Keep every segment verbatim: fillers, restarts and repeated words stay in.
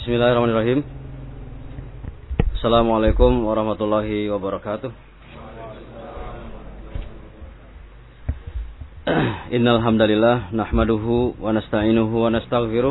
Bismillahirrahmanirrahim. Assalamualaikum warahmatullahi wabarakatuh. Innal hamdalillah nahmaduhu wa nasta'inuhu wa nastaghfiruh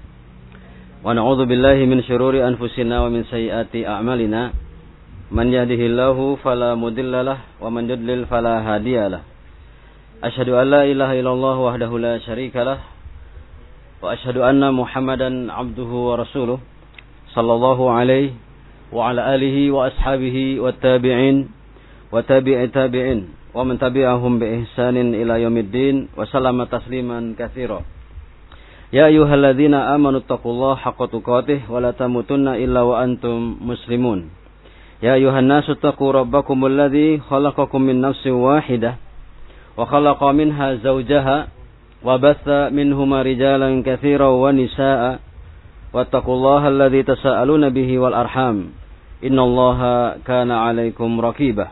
wa na'udzu billahi min syururi anfusina wa min sayyiati a'malina. Man yahdihillahu fala mudhillalah wa man yudlil fala hadiyalah. Asyhadu an la ilaha illallah wahdahu la syarikalah wa asyhadu anna Muhammadan abduhu wa rasuluh sallallahu alaihi wa ala alihi wa ashabihi wa tabi'in wa tabi'i tabi'in wa man tabi'ahum bi ihsanin ila yaumiddin wa sallama tasliman katsira. Ya ayyuhalladzina amanu taqullaha haqqa tuqatih wa la tamutunna illa wa antum muslimun. Ya ayyuhan nasu taqu rabbakumul ladzi khalaqakum min nafsin wahidah wa khalaqa minha zawjaha wa batha minhuma rijalan katsiran wa nisaa'a wattaqullaha alladzi tasaaluna bihi wal arham innallaha kana 'alaikum raqibah.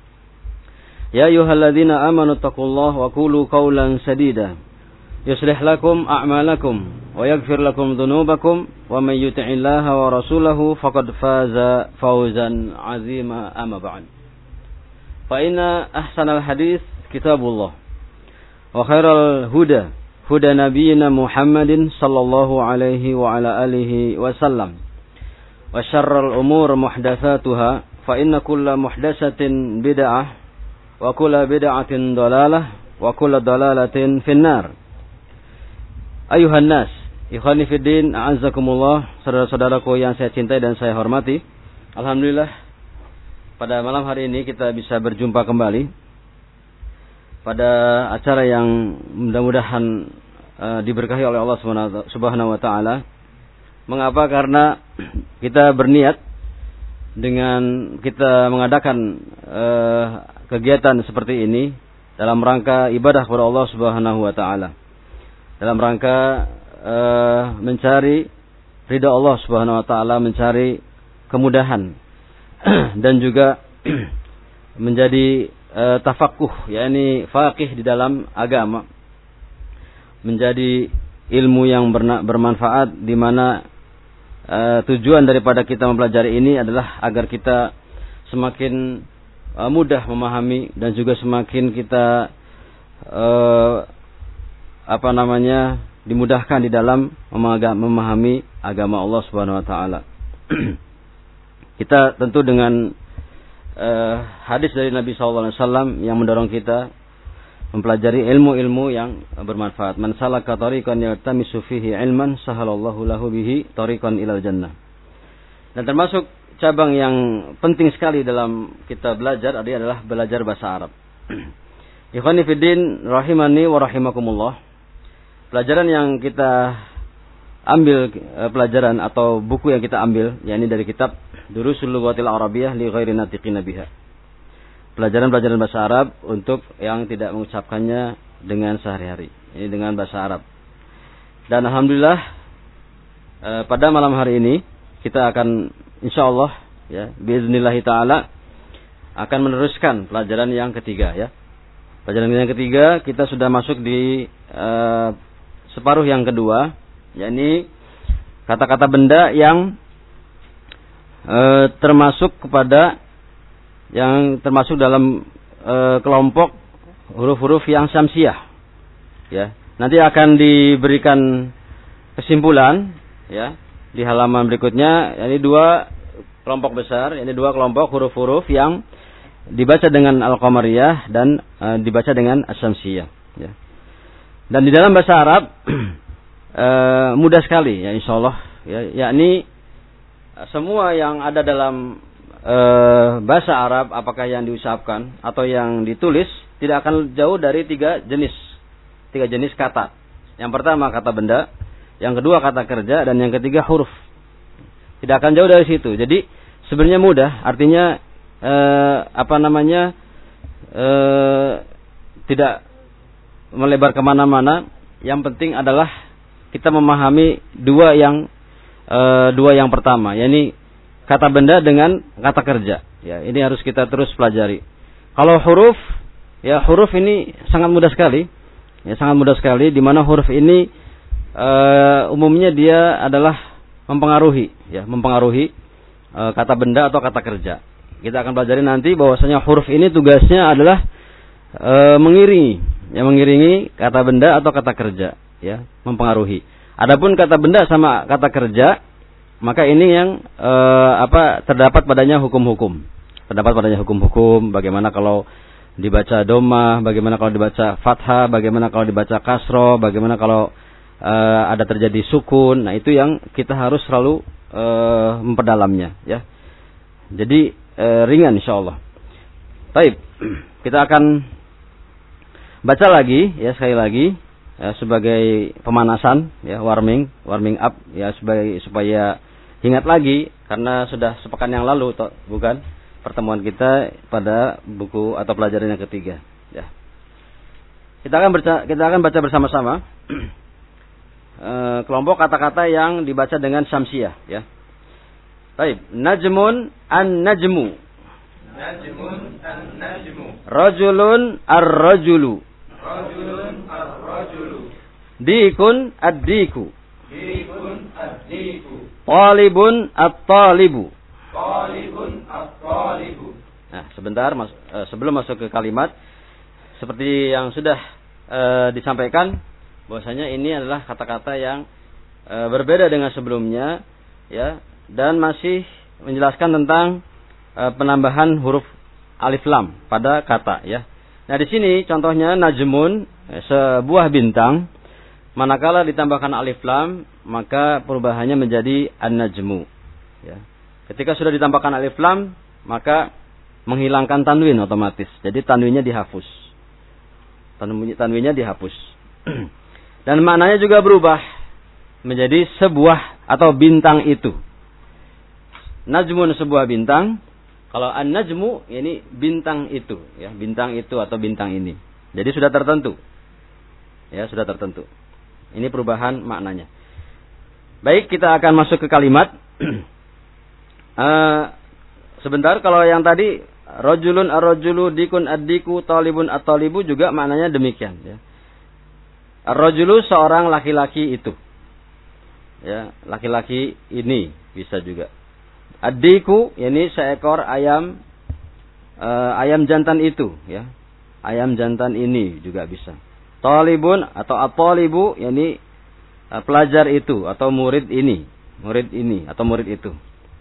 Ya ayyuhalladzina amanu taqullaha wa qulu qawlan sadida yuslih lakum a'malakum wa yaghfir lakum dhunubakum wa may yuti'illaha wa rasulahu faqad faza fawzan 'azima amma ba'd. Fa inna ahsanal hadits kitabullah wa khairal huda huda nabiyyina Muhammadin sallallahu alaihi wa ala alihi wasallam wa syarrul umur muhdatsatuha fa inna kulla muhdatsatin bid'ah wa kulla bid'atin dhalalah wa kulla dhalalatin finnar. Ayuhan nas, ikhwani fid din, a'azzakumullah, saudara-saudaraku yang saya cintai dan saya hormati. Alhamdulillah pada malam hari ini kita bisa berjumpa kembali pada acara yang mudah-mudahan uh, diberkahi oleh Allah Subhanahu wa taala. Mengapa? Karena kita berniat dengan kita mengadakan uh, kegiatan seperti ini dalam rangka ibadah kepada Allah Subhanahu wa taala. Dalam rangka uh, mencari ridha Allah Subhanahu wa taala, mencari kemudahan dan juga menjadi Uh, tafakuh, yakni faqih di dalam agama, menjadi ilmu yang berna- bermanfaat, di mana uh, tujuan daripada kita mempelajari ini adalah agar kita semakin uh, mudah memahami dan juga semakin kita uh, apa namanya dimudahkan di dalam memahami agama Allah Subhanahu wa taala. Kita tentu dengan Uh, hadis dari Nabi sallallahu alaihi wasallam yang mendorong kita mempelajari ilmu-ilmu yang bermanfaat. Man salaka tariqan yaltamisu fihi ilman sahalallahu lahu bihi tariqan ilal jannah. Dan termasuk cabang yang penting sekali dalam kita belajar adalah belajar bahasa Arab. Ikhwani fiddin rahimani wa rahimakumullah. Pelajaran yang kita ambil, pelajaran atau buku yang kita ambil, yakni dari kitab Durusul Lughatil Arabiyyah li ghairi natiqina biha. Pelajaran-pelajaran bahasa Arab untuk yang tidak mengucapkannya dengan sehari-hari. Ini dengan bahasa Arab. Dan alhamdulillah eh, pada malam hari ini kita akan insyaallah ya biiznillah taala akan meneruskan pelajaran yang ketiga ya. Pelajaran yang ketiga kita sudah masuk di eh, separuh yang kedua, yakni kata-kata benda yang E, termasuk kepada yang termasuk dalam e, kelompok huruf-huruf yang syamsiah ya. Nanti akan diberikan kesimpulan ya di halaman berikutnya, yakni dua kelompok besar, yakni dua kelompok huruf-huruf yang dibaca dengan al-qamariyah dan e, dibaca dengan as-syamsiyah ya. Dan di dalam bahasa Arab e, mudah sekali ya insyaallah ya, yakni semua yang ada dalam e, bahasa Arab, apakah yang diucapkan atau yang ditulis, tidak akan jauh dari tiga jenis, tiga jenis kata. Yang pertama kata benda, yang kedua kata kerja, dan yang ketiga huruf. Tidak akan jauh dari situ. Jadi sebenarnya mudah, artinya e, apa namanya e, tidak melebar kemana-mana. Yang penting adalah kita memahami dua yang Uh, dua yang pertama, yakni kata benda dengan kata kerja. Ya, ini harus kita terus pelajari. Kalau huruf, ya huruf ini sangat mudah sekali. Ya, sangat mudah sekali. Di mana huruf ini uh, umumnya dia adalah mempengaruhi, ya, mempengaruhi e, kata benda atau kata kerja. Kita akan pelajari nanti bahwasanya huruf ini tugasnya adalah e, mengiringi, ya, mengiringi kata benda atau kata kerja, ya, mempengaruhi. Adapun kata benda sama kata kerja, maka ini yang e, apa terdapat padanya hukum-hukum. Terdapat padanya hukum-hukum, bagaimana kalau dibaca doma, bagaimana kalau dibaca fathah, bagaimana kalau dibaca kasro, bagaimana kalau uh, ada terjadi sukun. Nah, itu yang kita harus selalu uh, memperdalamnya, ya. Jadi uh, ringan insyaallah. Baik, kita akan baca lagi, ya, sekali lagi, ya, sebagai pemanasan, ya, warming, warming up, ya, sebagai supaya ingat lagi karena sudah sepekan yang lalu, toh, bukan? Pertemuan kita pada buku atau pelajaran yang ketiga, ya. Kita akan baca, kita akan baca bersama-sama e, kelompok kata-kata yang dibaca dengan syamsiah, ya. Baik, najmun an-najmu. Najmun an-najmu. Rajulun ar-rajulu. Rajulun ar-rajulu. Dikun ad-diku. Dikun ad-diku. Talibun at-talibu. Talibun at-talibu. Nah, sebentar mas, e, sebelum masuk ke kalimat, seperti yang sudah e, disampaikan, bahwasanya ini adalah kata-kata yang e, berbeda dengan sebelumnya, ya, dan masih menjelaskan tentang e, penambahan huruf alif lam pada kata, ya. Nah, di sini contohnya najmun, sebuah bintang, manakala ditambahkan alif lam, maka perubahannya menjadi an-najmu, ya. Ketika sudah ditambahkan alif lam, maka menghilangkan tanwin otomatis. Jadi tanwinnya dihapus. Tanwinnya dihapus. Dan maknanya juga berubah menjadi sebuah atau bintang itu. Najmun sebuah bintang. Kalau an-najmu, ini bintang itu, ya, bintang itu atau bintang ini. Jadi sudah tertentu. Ya, sudah tertentu. Ini perubahan maknanya. Baik, kita akan masuk ke kalimat. Uh, sebentar, kalau yang tadi rajulun ar-rajulu, dikun ad-diku, talibun at-talibu juga maknanya demikian, ya. Ar-rajulu seorang laki-laki itu, ya, laki-laki ini bisa juga. Ad-diku ini seekor ayam, uh, ayam jantan itu, ya, ayam jantan ini juga bisa. Talibun atau at-talibu ini uh, pelajar itu atau murid ini, murid ini atau murid itu.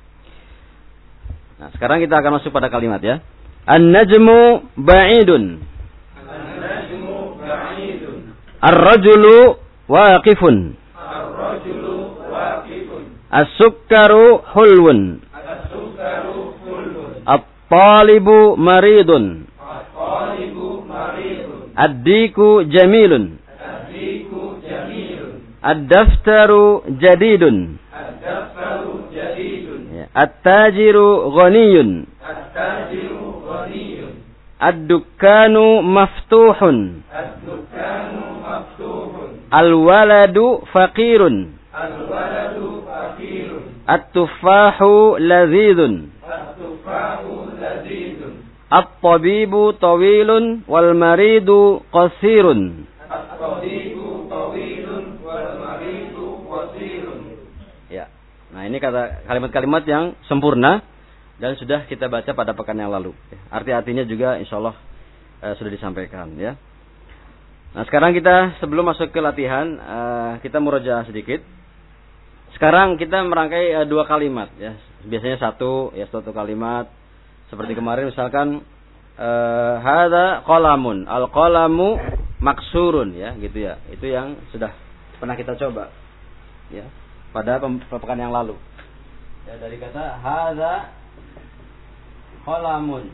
Nah, sekarang kita akan masuk pada kalimat, ya. An-najmu ba'idun. An-najmu ba'idun. Ar-rajulu waqifun. Ar-rajulu waqifun. As-sukkaru hulwun. As-sukkaru hulwun. At-talibu maridun. At-talibu maridun. Ad-diku jamilun. Ad-diku jamilun. Ad-daftaru jadidun. Ad-daftaru jadidun. At-tajiru ghaniyun. At-tajiru ghaniyun. Ad-dukkanu maftuhun. Ad-dukkanu maftuhun. Al-waladu faqirun. Al-waladu faqirun. At-tuffahu lazidun. At-tuffahu lazidun. At-tabibu tawilun wal maridu qasirun. At-tabibu tawilun wal maridu qasirun. Ya. Nah, ini kata kalimat-kalimat yang sempurna dan sudah kita baca pada pekan yang lalu. Arti-artinya juga insyaallah eh, sudah disampaikan, ya. Nah, sekarang kita sebelum masuk ke latihan, eh, kita murojaah sedikit. Sekarang kita merangkai eh, dua kalimat, ya. Biasanya satu, ya, satu kalimat. Seperti kemarin misalkan eh, hadza qalamun, al-qalamu maksurun, ya, gitu, ya. Itu yang sudah pernah kita coba, ya, pada pekan yang lalu, ya, dari kata hadza qalamun,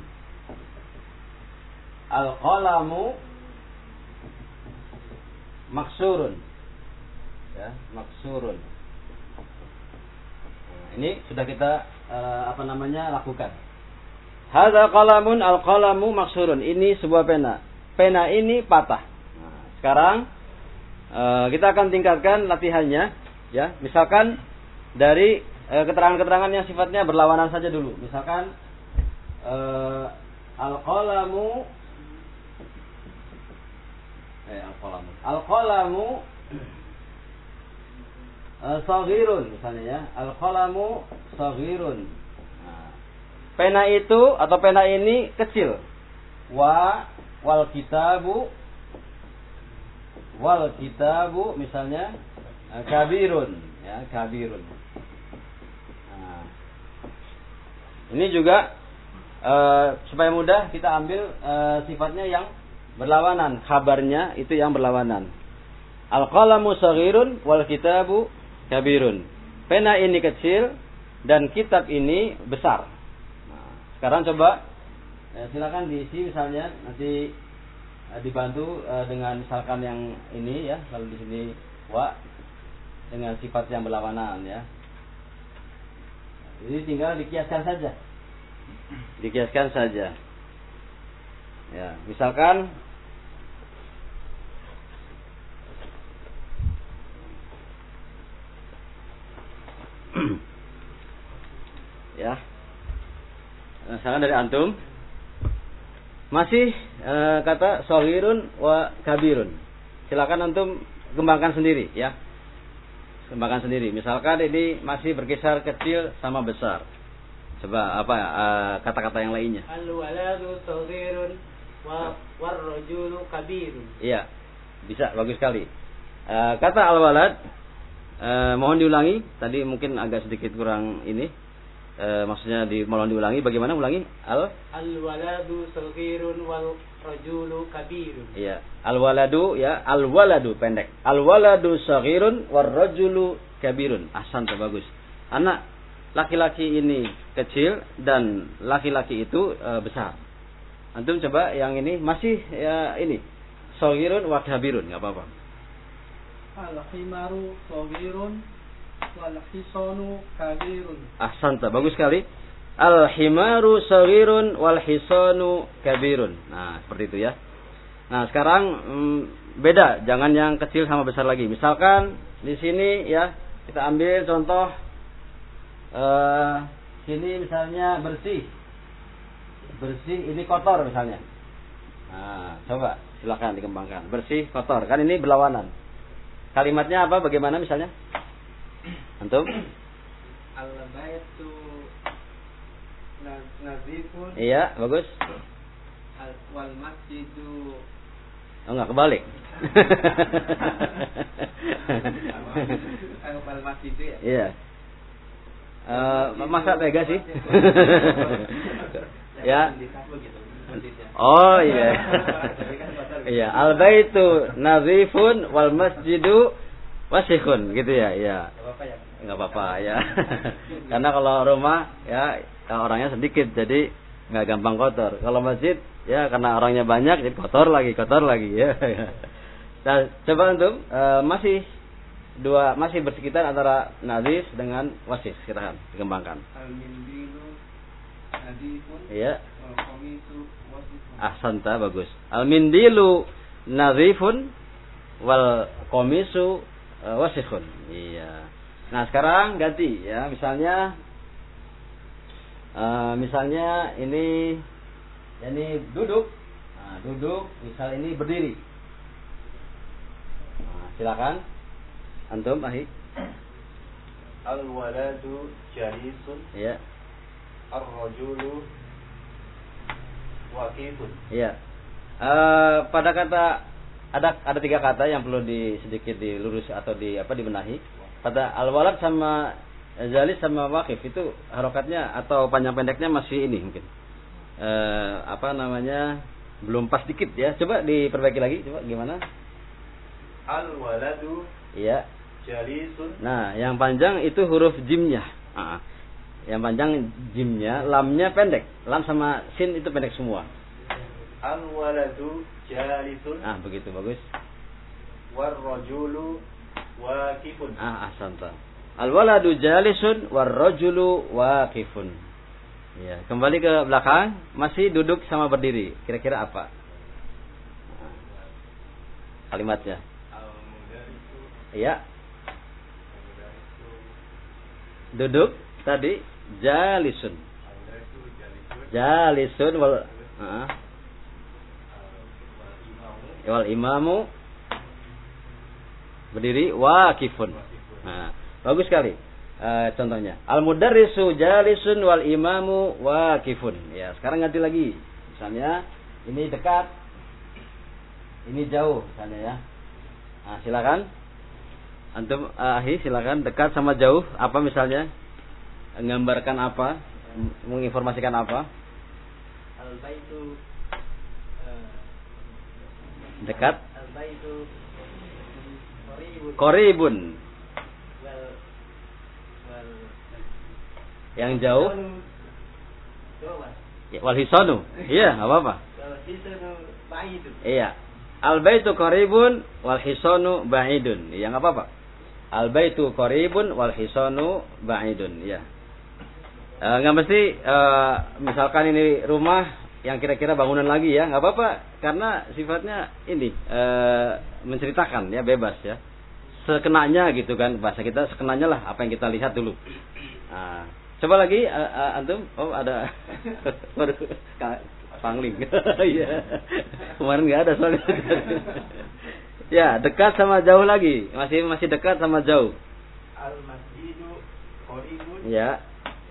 al-qalamu maksurun, ya, maksurun. Nah, ini sudah kita uh, apa namanya lakukan. Hadza qalamun, al-qalamu maksurun. Ini sebuah pena. Pena ini patah. Nah, sekarang uh, kita akan tingkatkan latihannya. Ya, misalkan dari e, keterangan-keterangan yang sifatnya berlawanan saja dulu. Misalkan e, al-qalamu eh al-qalamu. Al-qalamu saghirun misalnya ya. Al-qalamu saghirun. Nah, pena itu atau pena ini kecil. Wa wal kitabu wal kitabu misalnya kabirun ya, kabirun. Nah, ini juga uh, supaya mudah kita ambil uh, sifatnya yang berlawanan, kabarnya itu yang berlawanan. Al-qalamu saghirun wal kitabu kabirun. Pena ini kecil dan kitab ini besar. Nah, sekarang coba ya, silakan diisi misalnya nanti uh, dibantu uh, dengan misalkan yang ini ya, kalau di sini wa dengan sifat yang berlawanan ya. Jadi tinggal dikiaskan saja. Dikiaskan saja. Ya, misalkan ya. Misalkan dari antum masih e, kata shaghirun wa kabirun. Silakan antum kembangkan sendiri ya. Kembangkan sendiri. Misalkan ini masih berkisar kecil sama besar. Coba apa uh, kata-kata yang lainnya? Al-waladu saghirun wa war-rajulu kabirun. Iya. Bisa, bagus sekali. Uh, kata al-walad uh, mohon diulangi. Tadi mungkin agak sedikit kurang ini. Uh, maksudnya di mohon diulangi. Bagaimana ulangi? Al Al-waladu saghirun wal rajulu kabirun. Iya. Al-waladu ya, al-waladu pendek. Al-waladu saghirun war rajulu kabirun. Ahsan, bagus. Anak laki-laki ini kecil dan laki-laki itu e, besar. Antum coba yang ini masih ya ini saghirun wa kabirun, enggak apa-apa. Al-himaru saghirun wal hisanu kabirun. Ahsanta, bagus sekali. Al-himaru saghirun wal hisanu kabirun. Nah, seperti itu ya. Nah, sekarang hmm, beda, jangan yang kecil sama besar lagi. Misalkan di sini ya, kita ambil contoh Uh, sini misalnya bersih, bersih ini kotor misalnya. Nah, coba silakan dikembangkan. Bersih, kotor, kan ini berlawanan. Kalimatnya apa? Bagaimana misalnya? Antum? Al-baitu nazifun. Iya, bagus. Wal masjidu. Oh, enggak, kebalik. Al masjidu ya. Iya. Uh, masa tega sih? Ya. Oh iya. Iya, al-baitu nazifun wal masjidu wasikhun gitu ya. Iya. Enggak apa-apa ya. Karena kalau rumah ya orangnya sedikit jadi enggak gampang kotor. Kalau masjid ya karena orangnya banyak jadi kotor lagi, kotor lagi ya. Nah, coba antum uh, masih dua masih bersekitar antara nazif dengan wasis, kita kan dikembangkan. Al-mindilu nazifun. Iya. Wal qamisu wasifun. Ahsanta, bagus. Al-mindilu nazifun wal qamisu uh, wasifun. Iya. Nah, sekarang ganti ya, misalnya uh, misalnya ini ini duduk. Nah, duduk, misal ini berdiri. Nah, silakan. Antum, ahi. Al-waladu jalisun. Iya. Ar-rajulu waqifun. Iya. Uh, pada kata ada ada tiga kata yang perlu di sedikit dilurus atau di apa dibenahi. Pada al-walad sama jalis sama waqif itu harokatnya atau panjang pendeknya masih ini mungkin. Uh, apa namanya? Belum pas dikit ya. Coba diperbaiki lagi, coba gimana? Al-waladu iya. Jalisun. Nah, yang panjang itu huruf jimnya. Ah, yang panjang jimnya, lamnya pendek. Lam sama sin itu pendek semua. Al-waladu jalisun. Ah, begitu bagus. War-rajulu waqifun. Ah, ahsanta. Al-waladu jalisun war-rajulu waqifun. Ya, kembali ke belakang, masih duduk sama berdiri. Kira-kira apa? Kalimatnya. Iya. Duduk tadi jalisun. Jalisun wal uh, wal imamu berdiri waqifun. Nah, Bagus sekali. Uh, contohnya, al-mudarrisu jalisun wal imamu waqifun. Ya, sekarang ganti lagi. Misalnya ini dekat, ini jauh misalnya ya. Nah, silakan. Antum uh, ahi silakan, dekat sama jauh apa misalnya? Menggambarkan apa? Menginformasikan apa? Al-baitu uh, dekat. Al-baitu Qoribun. Wal, wal, yang jauh. Ya, wal hisanu. Iya, apa apa? Wal hisanu ba'idun. Iya. Al baitu qaribun wal hisanu ba'idun. Iya, enggak apa-apa. Al baitu qaribun wal hisanu ba'idun. Iya. Eh, enggak mesti eh, misalkan ini rumah yang kira-kira bangunan lagi ya, enggak apa-apa karena sifatnya ini eh, menceritakan ya, bebas ya. Sekenanya gitu kan, bahasa kita sekenanya lah apa yang kita lihat dulu. Nah, coba lagi uh, uh, antum, oh ada baru pangling. Iya. Kemarin nggak ada soalnya. Ya, dekat sama jauh lagi, masih masih dekat sama jauh. Al masjidu qaribun. Ya.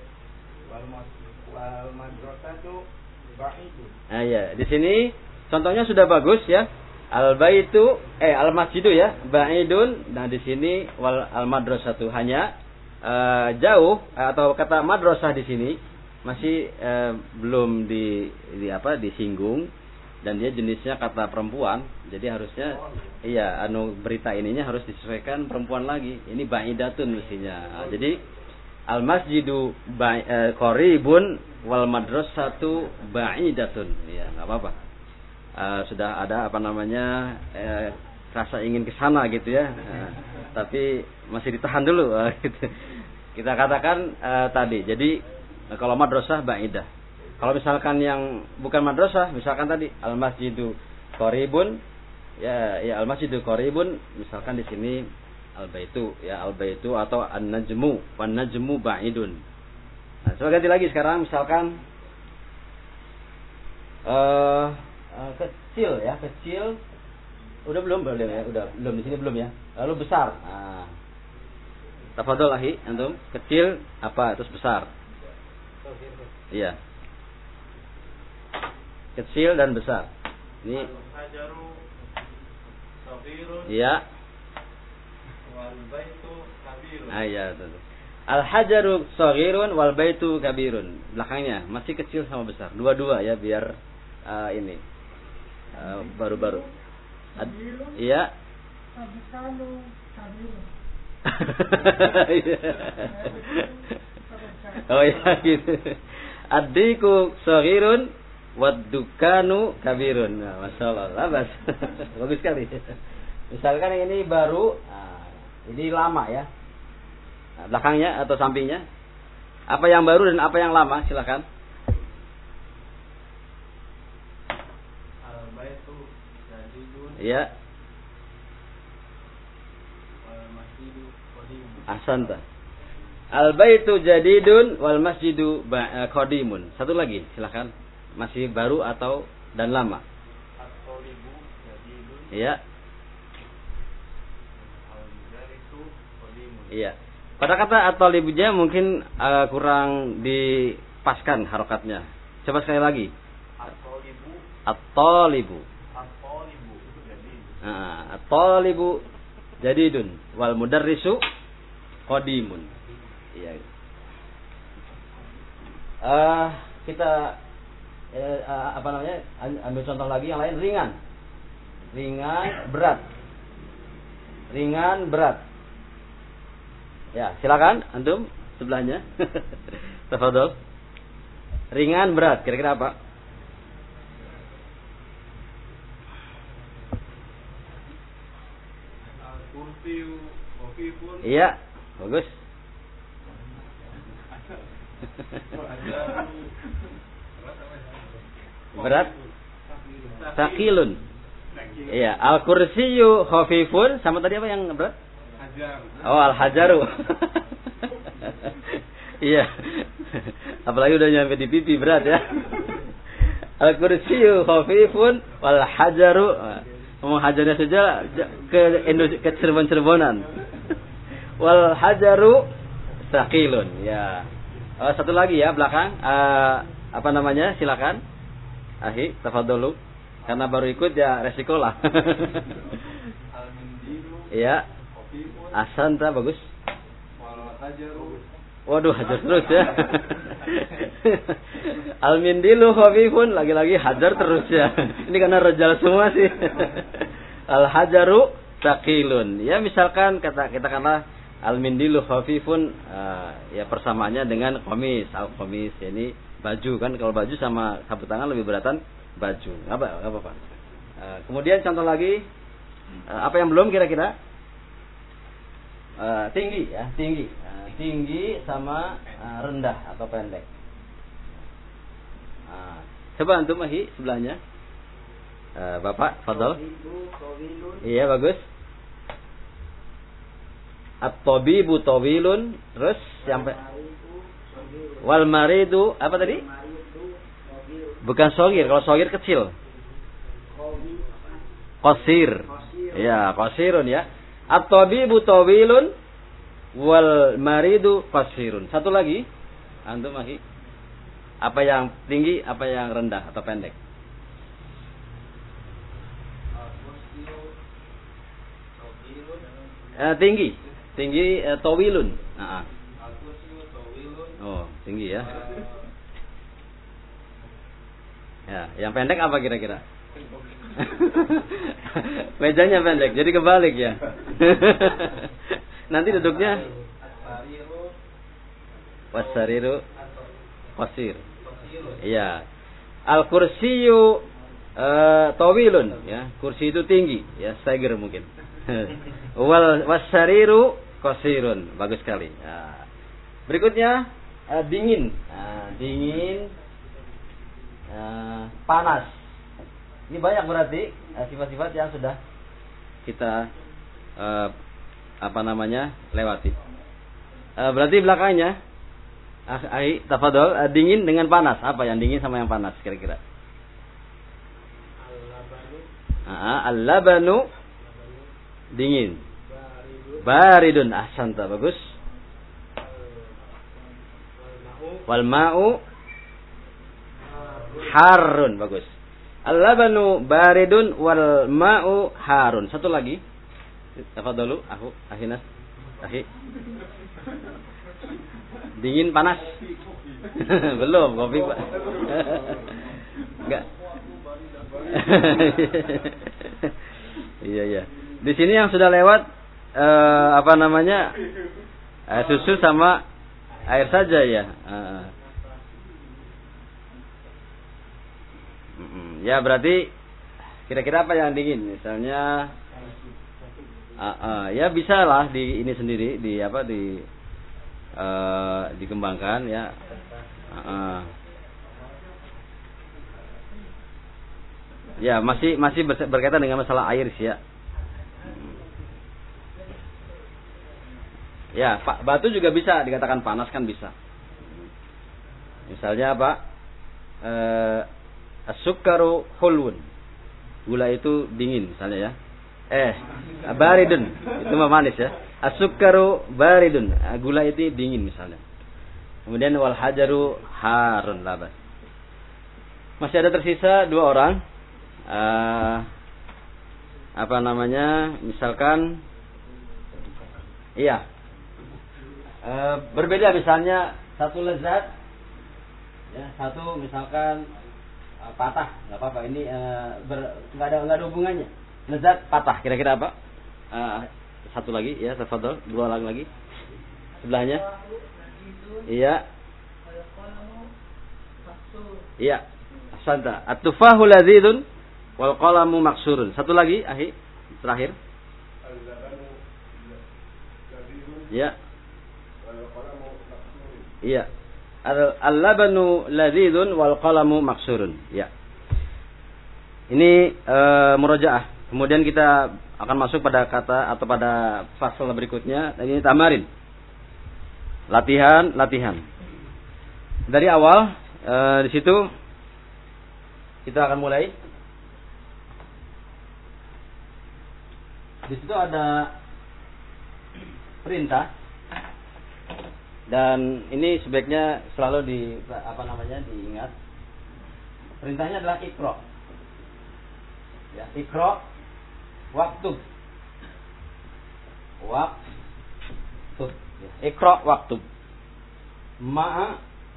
Wal madrasatu ba'idun. Nah, ya, di sini contohnya sudah bagus ya. Al baitu eh al masjidu ya, ba'idun. Nah, di sini wal al madrasatu hanya uh, jauh atau kata madrasah di sini masih uh, belum di, di apa disinggung dan dia jenisnya kata perempuan. Jadi harusnya iya anu berita ininya harus disesuaikan perempuan lagi. Ini ba'idatun mestinya. Nah, jadi al masjidu qaribun wal madrasatu ba'idatun. Iya, enggak apa-apa. Uh, sudah ada apa namanya uh, rasa ingin ke sana gitu ya, uh, tapi masih ditahan dulu uh, gitu. Kita katakan uh, tadi jadi uh, kalau madrasah ba'idah, kalau misalkan yang bukan madrasah misalkan tadi al masjidu qaribun ya ya al masjidu qaribun misalkan di sini al baitu ya al baitu atau an najmu wan najmu ba'idun. Nah, coba ganti lagi sekarang misalkan uh, Uh, kecil ya, kecil. Udah belum belum ya, udah belum di sini belum ya. Lalu besar. Nah. Tafadhol ahi antum, kecil apa terus besar? Iya. Kecil dan besar. Ini Al-hajaru saghirun. Iya. Wal baitu kabirun. Ah iya, betul. Al-hajaru saghirun wal baitu kabirun. Belakangnya masih kecil sama besar. Dua-dua ya biar uh, ini Uh, baru-baru. Ad- iya. Oh iya gitu. Adiku saghirun wadukanu kabirun. Nah, masyaallah. Labas. Bagus sekali. Misalkan ini baru, nah, ini lama ya. Nah, belakangnya atau sampingnya. Apa yang baru dan apa yang lama? Silakan. Iya. Ahsanta. Al baitu jadidun wal masjidu qadimun. Satu lagi, silakan. Masih baru atau dan lama? At-talibu jadidun. Iya. Al-mudarrisu qadimun. Iya. Pada kata at-talibujnya mungkin uh, kurang dipaskan harokatnya. Coba sekali lagi. At-talibu. At-talibu. Nah, at-talibu jadidun wal mudarrisu qadimun. Iya. Uh, kita eh, uh, apa namanya? Ambil contoh lagi yang lain ringan. Ringan, berat. Ringan, berat. Ya, silakan antum sebelahnya. Tafadhol. Ringan, berat. Kira-kira apa? Iya, bagus. Berat. Sakilun. Iya, al-kursiyyu khafifun. Sama tadi apa yang berat? Oh, al-hajaru. Iya. Apalagi udah nyampe di pipi berat ya. Al-kursiyyu khafifun wal hajaru. Ngomong hajarnya saja ke Indo ke Cirebon-Cirebonan. Wal hajaru saqilun. Ya. Uh, satu lagi ya belakang. Uh, apa namanya? Silakan. Ahi, tafadhalu. Karena baru ikut ya resiko lah. Iya. Asanta bagus. Waduh, hajar terus ya. Al-mindilu khafifun, lagi-lagi hajar terus ya. Ini karena rejal semua sih. Al-hajaru saqilun. Ya misalkan kata kita kata al-mindilu khafifun, uh, ya persamaannya dengan qamis. Al-qamis ini baju kan, kalau baju sama sapu tangan lebih beratan baju. Apa apa Pak? Uh, kemudian contoh lagi, uh, apa yang belum kira-kira? Uh, tinggi ya, tinggi. Uh, tinggi sama uh, rendah atau pendek. Uh, coba antum ahi sebelahnya. Uh, Bapak, fadhal. Iya, bagus. At-tabibu tawilun, terus sampai wal maridu apa tadi? Bukan sogir, kalau sogir kecil. Qasir. Ya, qasirun ya. At-tabibu tawilun wal maridu qasirun. Satu lagi, antum lagi. Apa yang tinggi, apa yang rendah atau pendek? Eh, tinggi, tinggi eh, tawilun. Nah, oh, tinggi ya. Ya, yang pendek apa kira-kira? Mejanya pendek, jadi kebalik ya. Nanti duduknya wasariru qasir. Iya. Al kursiyu uh, tawilun ya. Kursi itu tinggi ya, stagger mungkin. Wal wasariru qasirun. Bagus sekali. Ya. Berikutnya uh, dingin. Nah, dingin uh, panas. Ini banyak berarti uh, sifat-sifat yang sudah kita uh, apa namanya lewati. Uh, berarti belakangnya, ah, ai, tafadhol, uh, dingin dengan panas. Apa yang dingin sama yang panas kira-kira? Ah, al-labanu dingin. Baridun, ahsanta, bagus. Wal ma'u harun, bagus. Al-labanu baridun wal ma'u harun. Satu lagi. Tafadhalu, aku, Ahinas. Ahi. Dingin panas. Belum, kopi, Pak. Enggak. Iya, iya. Di sini yang sudah lewat eh, apa namanya? Eh, susu sama air saja ya. Eh. Ya berarti kira-kira apa yang dingin? Misalnya, uh, uh, ya bisa lah di ini sendiri di apa di uh, dikembangkan ya. Uh, uh. Ya masih masih berkaitan dengan masalah air sih ya. Ya pak batu juga bisa dikatakan panas kan bisa. Misalnya apa? Uh, As-sukkaru hulwun. Gula itu dingin misalnya ya. Eh, baridun. Itu mah manis ya. As-sukkaru baridun. Gula itu dingin misalnya. Kemudian wal hajaru harun labas. Masih ada tersisa dua orang. Uh, apa namanya? Misalkan iya. Uh, berbeda misalnya satu lezat ya, satu misalkan patah, nggak apa-apa. Ini uh, nggak ada nggak ada hubungannya. Lezat patah, kira-kira apa? Uh, satu lagi, ya, tafadhol, dua orang lagi. Sebelahnya. Iya. Iya. Ahsanta. At-tufahu ladzidun wal qalamu maksurun. Satu lagi, ahi, terakhir. Iya. Iya. Al-labanu ladzidun wal qalamu maksurun. Ya. Ini e, murojaah. Kemudian kita akan masuk pada kata atau pada fasal berikutnya. Ini tamarin. Latihan, latihan. Dari awal e, di situ kita akan mulai. Di situ ada perintah. Dan ini sebaiknya selalu di apa namanya diingat. Perintahnya adalah ikra. Ya, ikra waktu. Waktu. Ya, ikra waktu. Ma'a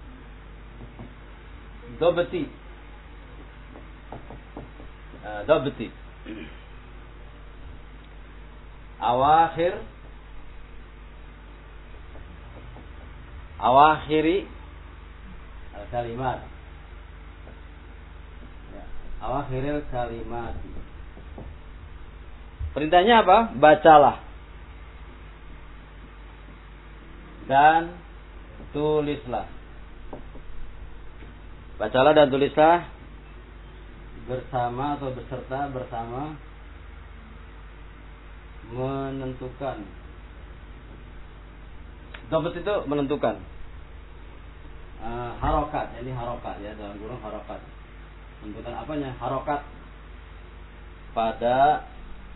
dobeti. Uh, dobeti. Awakhir awakhiri kalimat ya, awakhiril kalimat. Perintahnya apa? Bacalah dan tulislah. Bacalah dan tulislah bersama atau beserta bersama menentukan. Dobet itu menentukan uh, harokat, ini harokat ya, dalam kurung harokat. Menentukan apanya? Harokat pada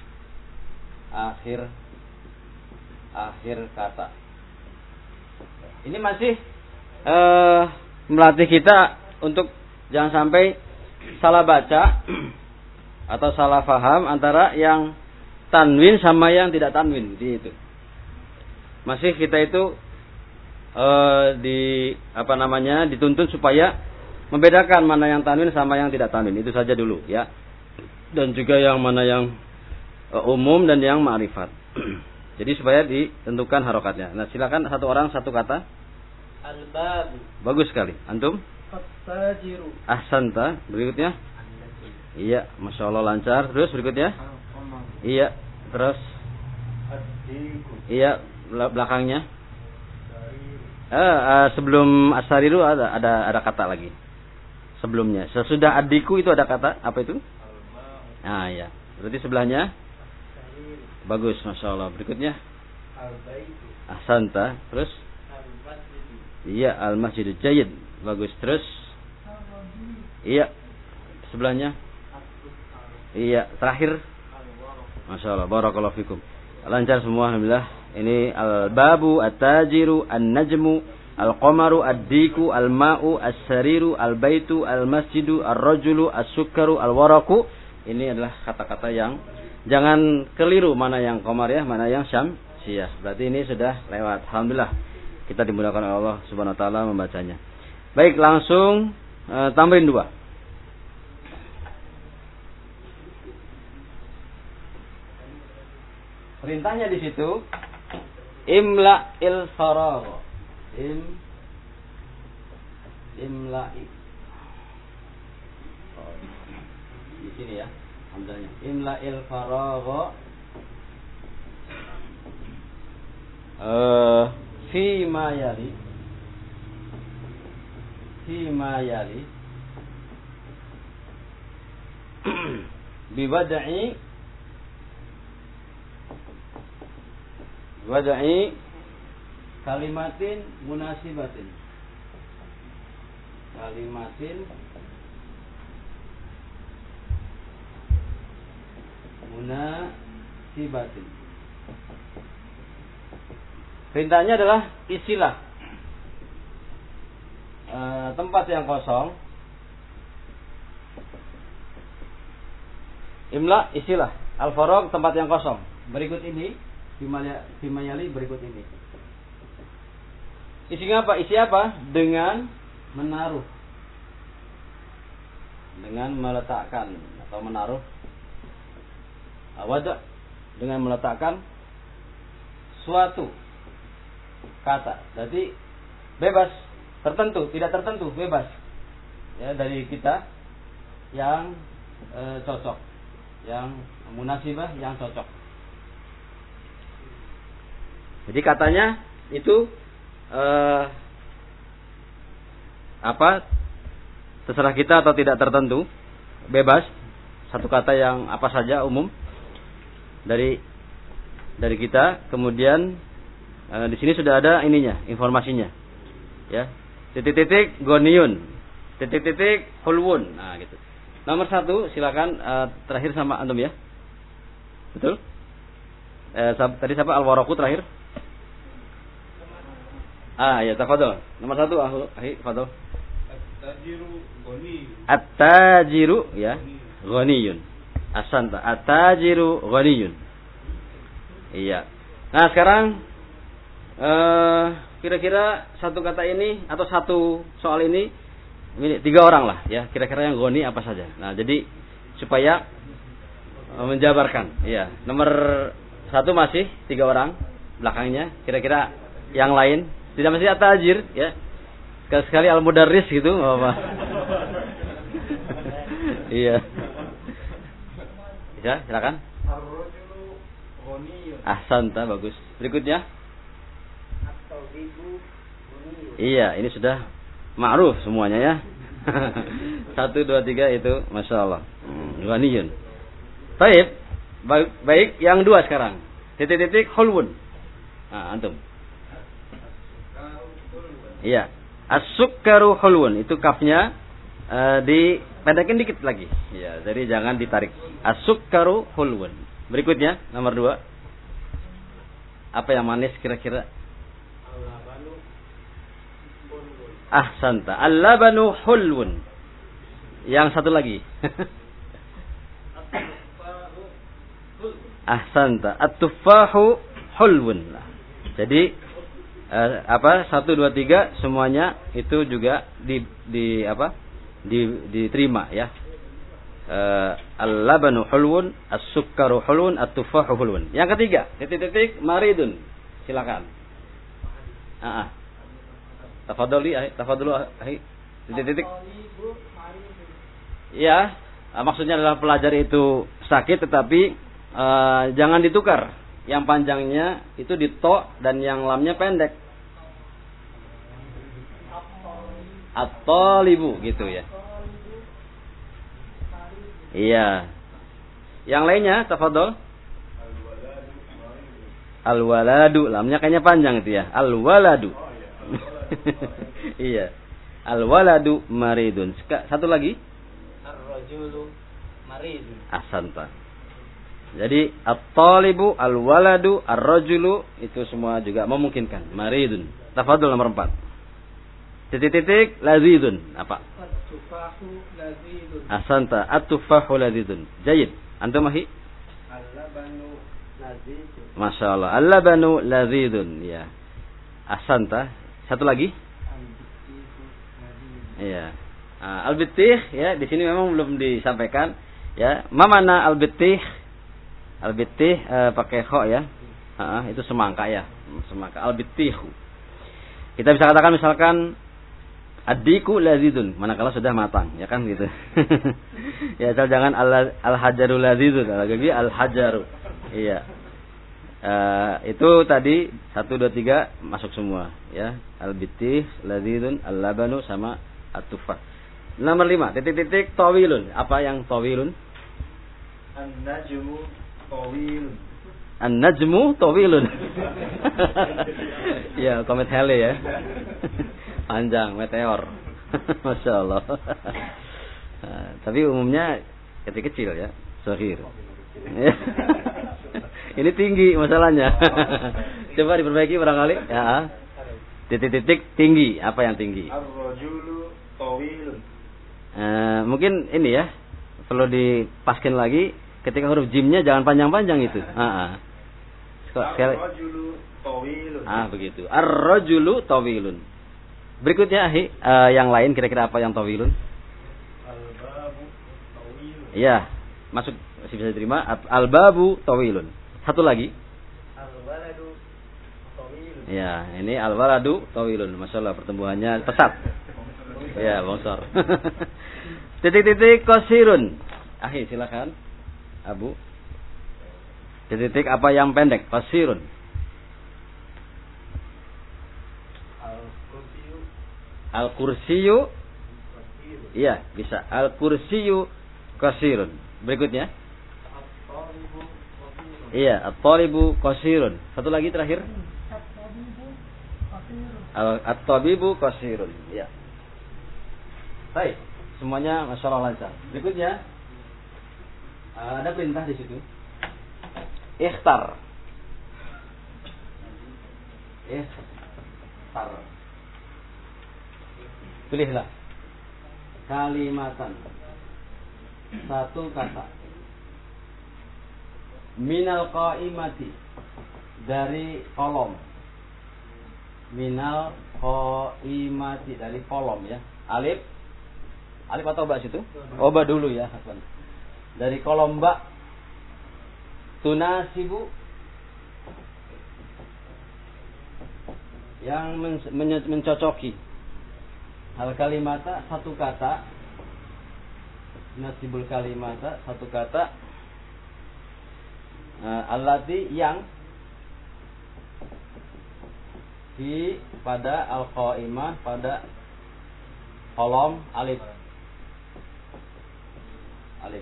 akhir akhir kata. Ini masih uh, melatih kita untuk jangan sampai salah baca atau salah faham antara yang tanwin sama yang tidak tanwin di itu. Masih kita itu e, di apa namanya dituntut supaya membedakan mana yang tanwin sama yang tidak tanwin. Itu saja dulu ya. Dan juga yang mana yang e, umum dan yang ma'rifat. Jadi supaya ditentukan harokatnya. Nah, silakan satu orang satu kata. Al-bab. Bagus sekali. Antum? At-tajiru. Ahsanta. Berikutnya? Iya, Masya Allah lancar. Terus berikutnya? Iya. Terus? Ad-diku. Iya. Belakangnya eh, eh, sebelum asariru ada ada ada kata lagi sebelumnya. Sesudah adiku itu ada kata apa itu? Ah ya, berarti sebelahnya bagus, Masya Allah. Berikutnya ahsanta. Terus iya, al-masjidu jayyid. Bagus. Terus iya, sebelahnya iya, terakhir Masya Allah, barakallahu fikum. Lancar semua, alhamdulillah. Ini al-babu, at-tajiru, an-najmu, al-qamaru, ad-diku, al-ma'u, as-sariru, al-baitu, al-masjidu, ar-rajulu, as-sukkaru, al-waraku. Ini adalah kata-kata yang jangan keliru mana yang qamar ya, mana yang syamsiyah. Berarti ini sudah lewat. Alhamdulillah kita dimudahkan oleh Allah Subhanahu wa taala membacanya. Baik, langsung uh, tambahin dua. Perintahnya di situ imla il faragh. Im imla'i. Oh, di sini ya, hamzahnya. Imla il faragh. Eh, fi ma yali. Fi ma yali. Biwad'i Wada'i kalimatin munasibatin. Kalimatin munasibatin. Perintahnya adalah isilah e, tempat yang kosong. Imla isilah. Al-faragh tempat yang kosong. Berikut ini Bimayali berikut ini. Isinya apa? Isi apa? Dengan menaruh. Dengan meletakkan atau menaruh. Wada dengan meletakkan suatu kata. Jadi bebas, tertentu, tidak tertentu, bebas. Ya, dari kita yang e, cocok, yang munasibah, yang cocok. Jadi katanya itu eh, apa? Terserah kita atau tidak tertentu, bebas. Satu kata yang apa saja umum dari dari kita. Kemudian eh, di sini sudah ada ininya, informasinya. Ya, titik-titik goniun, titik-titik hulwun. Nah, gitu. Nomor satu, silakan eh, terakhir sama antum ya. Betul? Eh, tadi siapa? Al-Waraku terakhir. Ah, ya, tafadhol. Nomor satu, ahlu, ahi, tafadhol. At-tajiru ghaniyun. At-tajiru, ya, ghaniyun. Ahsanta. At-tajiru ghaniyun. Iya. Nah, sekarang eh kira-kira satu kata ini atau satu soal ini, ini tiga orang lah ya, kira-kira yang ghani apa saja. Nah, jadi supaya eh, menjabarkan. Iya. Nomor satu masih tiga orang, belakangnya kira-kira yang lain tidak mesti at-tajir ya. Sekali-sekali al-mudarris gitu, apa? Iya. Bisa, silakan. Ar-rajulu ghaniyun. Ahsanta, bagus. Berikutnya. At-tabibu ghaniyun. Iya, ini sudah ma'ruf semuanya ya. Satu, dua, tiga itu, masya Allah. Hmm, ghaniyun. Baik, baik, baik. Yang dua sekarang. Titik-titik hulwun. Nah, antum. Iya. As-sukkaru hulwun. Itu kafnya uh, dipendekin dikit lagi. Iya, jadi jangan ditarik. As-sukkaru hulwun. Berikutnya, nomor dua. Apa yang manis kira-kira? Al-labanu hulwun. Ahsanta. Al-labanu hulwun. Yang satu lagi. At-tufahu hulwun. Ahsanta. At-tufahu hulwun. Jadi eh, apa? Satu, dua, tiga semuanya itu juga di di apa? Di, diterima ya. Uh, al-labanu hulwun, as-sukkaru hulwun, at-tufahu hulwun. Yang ketiga, titik-titik maridun. Silakan. Ah, ah. Tafadholi, ahi, tafadholu, ahi. Titik-titik. Ya, maksudnya adalah pelajar itu sakit tetapi uh, jangan ditukar. Yang panjangnya itu di to dan yang lamnya pendek. At-talibu gitu ya. Iya. Yang lainnya, tafadhol. Al-waladu. Lamnya kayaknya panjang itu ya. Al-waladu. Iya. Al-waladu maridun. Satu lagi. Ar-rajulu maridun. Ahsanta. Jadi at-talibu, al-waladu, ar-rajulu itu semua juga memungkinkan. Maridun. Tafadhol nomor empat. Titik-titik lazidun. Apa? At-tufahu lazidun. Ahsanta. At-tufahu lazidun. Jayid. Antum ahi? Al-labanu lazidun. Masya Allah. Al-labanu lazidun. Ya. Ahsanta. Satu lagi? Al-bittihu lazidun. Iya. Uh, al-bittih ya, di sini memang belum disampaikan ya. Ma mana al-bittih? Al-bittih uh, pakai kha ya. Uh, itu semangka ya. Semangka al-bittihu. Kita bisa katakan misalkan ad-diku lazidun, manakala sudah matang, ya kan gitu. Ya, asal jangan al-hajaru lazidun, lagi al-hajaru. Iya. Uh, itu tadi satu dua tiga masuk semua, ya. Al-bittih, lazidun, al-labanu sama at-tufah. Nomor lima, titik-titik tawilun. Apa yang tawilun? An-najmu tawilun. An-najmu tawilun. Ya, komet hele ya. Panjang, meteor. Masya Allah. Nah, tapi umumnya kecil-kecil ya, sohir. Ini tinggi masalahnya. Coba diperbaiki barangkali. Ya. Titik-titik tinggi. Apa yang tinggi? Ar-rajulu tawilun. Uh, mungkin ini ya, perlu dipaskin lagi. Ketika huruf jimnya jangan panjang-panjang itu. Ah, ah. Ar-rajulu tawilun. Ah, begitu. Ar-rajulu tawilun. Berikutnya ahi, uh, yang lain kira-kira apa yang tawilun? Al-babu tawilun. Iya, masuk masih bisa diterima. Al-babu tawilun. Satu lagi. Al-waladu tawilun. Ya, ini al-waladu tawilun. Masyaallah pertumbuhannya pesat. Ya, bongsor. Titik-titik qasirun. Ahi, silakan. Abu. Titik-titik apa yang pendek? Qasirun. Al-kursiyu. Al-kursiyu. Iya, bisa. Al-kursiyu qasirun. Berikutnya. At-talibu qasirun. Iya, at-talibu qasirun. Satu lagi terakhir. At-tabibu qasirun. At-tabibu qasirun. Iya. Baik, semuanya masyaallah lancar. Berikutnya ada perintah di situ. Ikhtar. ikhtar. Pilihlah kalimatan, satu kata, minal qaimati, dari kolom, minal qaimati, dari kolom ya, alif, alif atau ba situ? Oh, ba dulu ya, dari kolom ba, tunasibu, yang men- mencocoki, al kalimata, satu kata, nasibul kalimata, satu kata, uh, allati, yang, di, pada, al qaimah, pada kolom, alif, alif.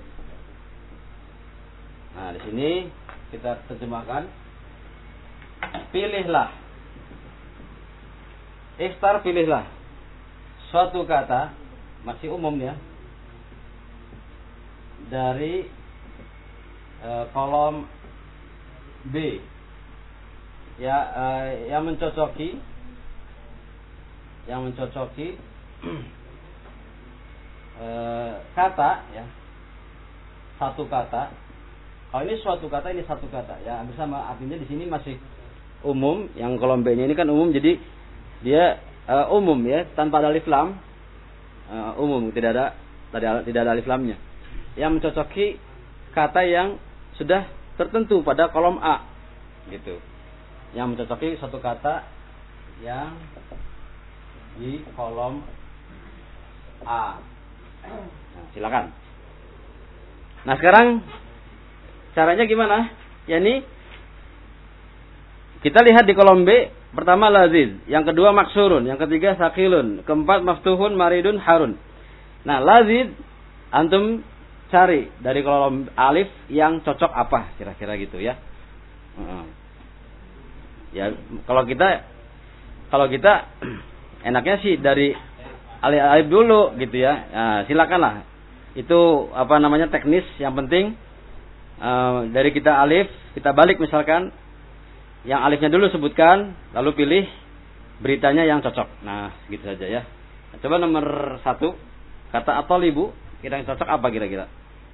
Nah, di sini kita terjemahkan, pilihlah, ikhtar, pilihlah suatu kata, masih umum ya, dari e, kolom B ya, e, yang mencocoki, yang mencocoki e, kata ya, satu kata. Kalau ini suatu kata, ini satu kata ya, bersama, artinya di sini masih umum. Yang kolom B-nya ini kan umum, jadi dia uh, umum ya, tanpa ada alif lam, uh, umum, tidak ada tidak, tidak ada alif lamnya. Yang mencocoki kata yang sudah tertentu pada kolom A, gitu. Yang mencocoki satu kata yang di kolom A. Nah, silakan. Nah, sekarang caranya gimana? Yani kita lihat di kolom B, pertama laziz, yang kedua maksurun, yang ketiga sakilun, keempat maftuhun, maridun, harun. Nah, laziz antum cari dari kolom alif yang cocok apa kira-kira gitu ya. Ya, kalau kita kalau kita enaknya sih dari alif, alif dulu gitu ya. Nah, silakanlah. Itu apa namanya, teknis, yang penting Uh, dari kita alif, kita balik misalkan, yang alifnya dulu sebutkan, lalu pilih beritanya yang cocok. Nah, gitu saja ya. Nah, coba nomor satu, kata at-talibu, kira yang cocok apa kira-kira?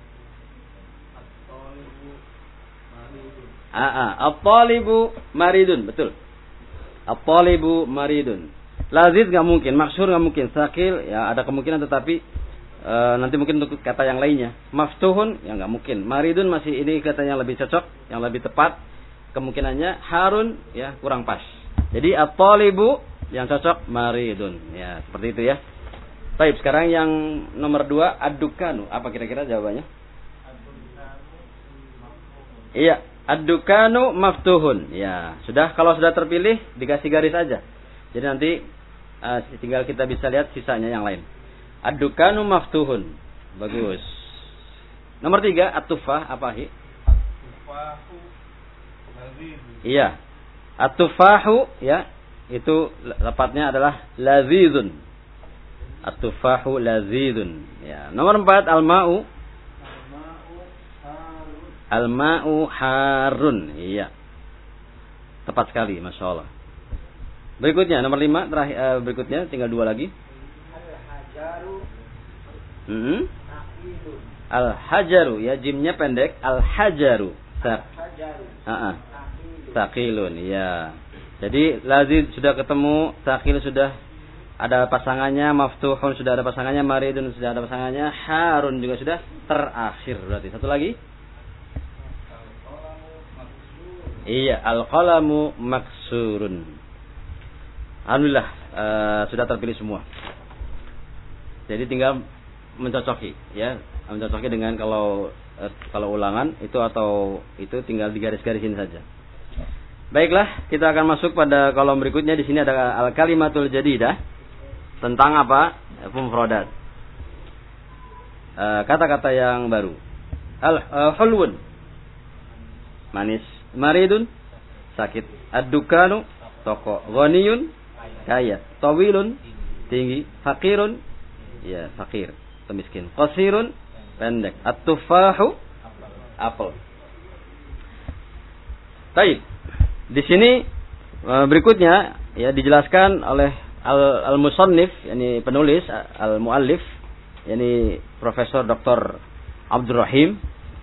At-talibu maridun, betul. At-talibu maridun. Lazid nggak mungkin, maksur nggak mungkin, sakil ya ada kemungkinan, tetapi E, nanti mungkin untuk kata yang lainnya. Maftuhun ya nggak mungkin. Maridun masih ini kata yang lebih cocok, yang lebih tepat. Kemungkinannya harun ya kurang pas. Jadi at-talibu yang cocok maridun. Ya seperti itu ya. Baik, sekarang yang nomor dua, ad-dukanu. Apa kira-kira jawabannya? Iya, ad-dukanu maftuhun. Ya sudah, kalau sudah terpilih dikasih garis aja. Jadi nanti uh, tinggal kita bisa lihat sisanya yang lain. Ad-dukanu maftuhun. Bagus. Nomor tiga, at-tufah. Apa hi? At-tufahu lazizun. Iya. At-tufahu ya, itu tepatnya adalah lazizun. At-tufahu lazizun. Ya. Nomor empat, al-ma'u. Al-ma'u harun. Al-ma'u harun. Iya. Tepat sekali, Masya Allah. Berikutnya, nomor lima, terakhir, uh, berikutnya tinggal dua lagi. Al-hajaru. Hmm. Naqilun. Al-hajaru ya, jimnya pendek, al-hajaru. Al-hajaru. Heeh. Saqilun ya. Jadi laziz sudah ketemu, saqil sudah ada pasangannya, maftuhun sudah ada pasangannya, maridun sudah ada pasangannya, harun juga sudah terakhir berarti. Satu lagi. Al-qalamu maksurun. Iya, al-qalamu maksurun. Alhamdulillah uh, sudah terpilih semua. Jadi tinggal mencocoki ya, mencocoki dengan kalau uh, kalau ulangan itu atau itu tinggal digaris-garisin saja. Baiklah, kita akan masuk pada kolom berikutnya. Di sini ada al-kalimatul jadidah, tentang apa? Mufradat. Uh, kata-kata yang baru. Al-hulwun, manis. Maridun, sakit. Ad-dukanu, toko. Ghaniyun, kaya. Tawilun, tinggi. Fakirun, ya fakir atau miskin. Qasirun, pendek. At-tufahu, apel. Baik. Di sini berikutnya ya dijelaskan oleh al al-musannif, yakni penulis al-muallif, yakni Profesor Doktor Abdul Rahim,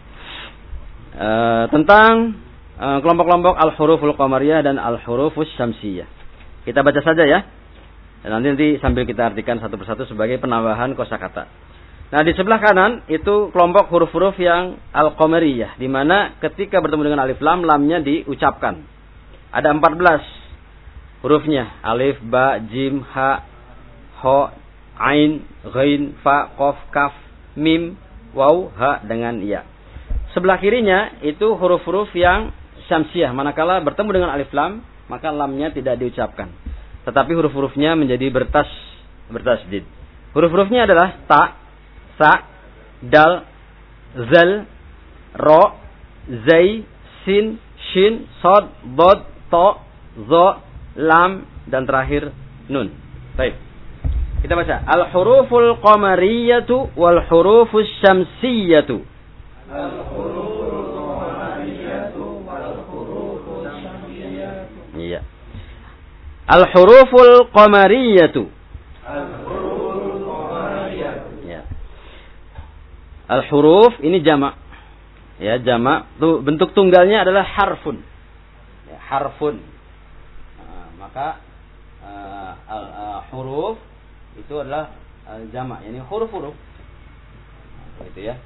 uh, tentang uh, kelompok-kelompok al-huruful qamariyah dan al-hurufus syamsiyah. Kita baca saja ya. Dan nanti, nanti sambil kita artikan satu persatu sebagai penambahan kosakata. Nah, di sebelah kanan itu kelompok huruf-huruf yang al-qamariyah, di mana ketika bertemu dengan alif lam, lamnya diucapkan. Ada empat belas hurufnya. Alif, ba, jim, ha, ho, ain, ghain, fa, qaf, kaf, mim, waw, ha dengan ya. Sebelah kirinya itu huruf-huruf yang syamsiyah. Manakala bertemu dengan alif lam, maka lamnya tidak diucapkan. Tetapi huruf-hurufnya menjadi bertas, bertasdid. Huruf-hurufnya adalah ta, sa, dal, zal, ro, zai, sin, shin, sod, bod, to, zo, lam, dan terakhir nun. Baik. Kita baca. Al-huruful qamariyatu wal hurufus syamsiyatu. Al-huruful qamariyatu wal hurufus syamsiyatu. Iya. Al-huruful qamariyatu. Al-huruful qamariyatu. Ya. Al-huruf ini jamak. Ya, jamak. Tuh, bentuk tunggalnya adalah harfun. Ya, harfun. Nah, maka uh, al-huruf uh, itu adalah uh, jamak. Yani huruf-huruf. Nah, gitu ya.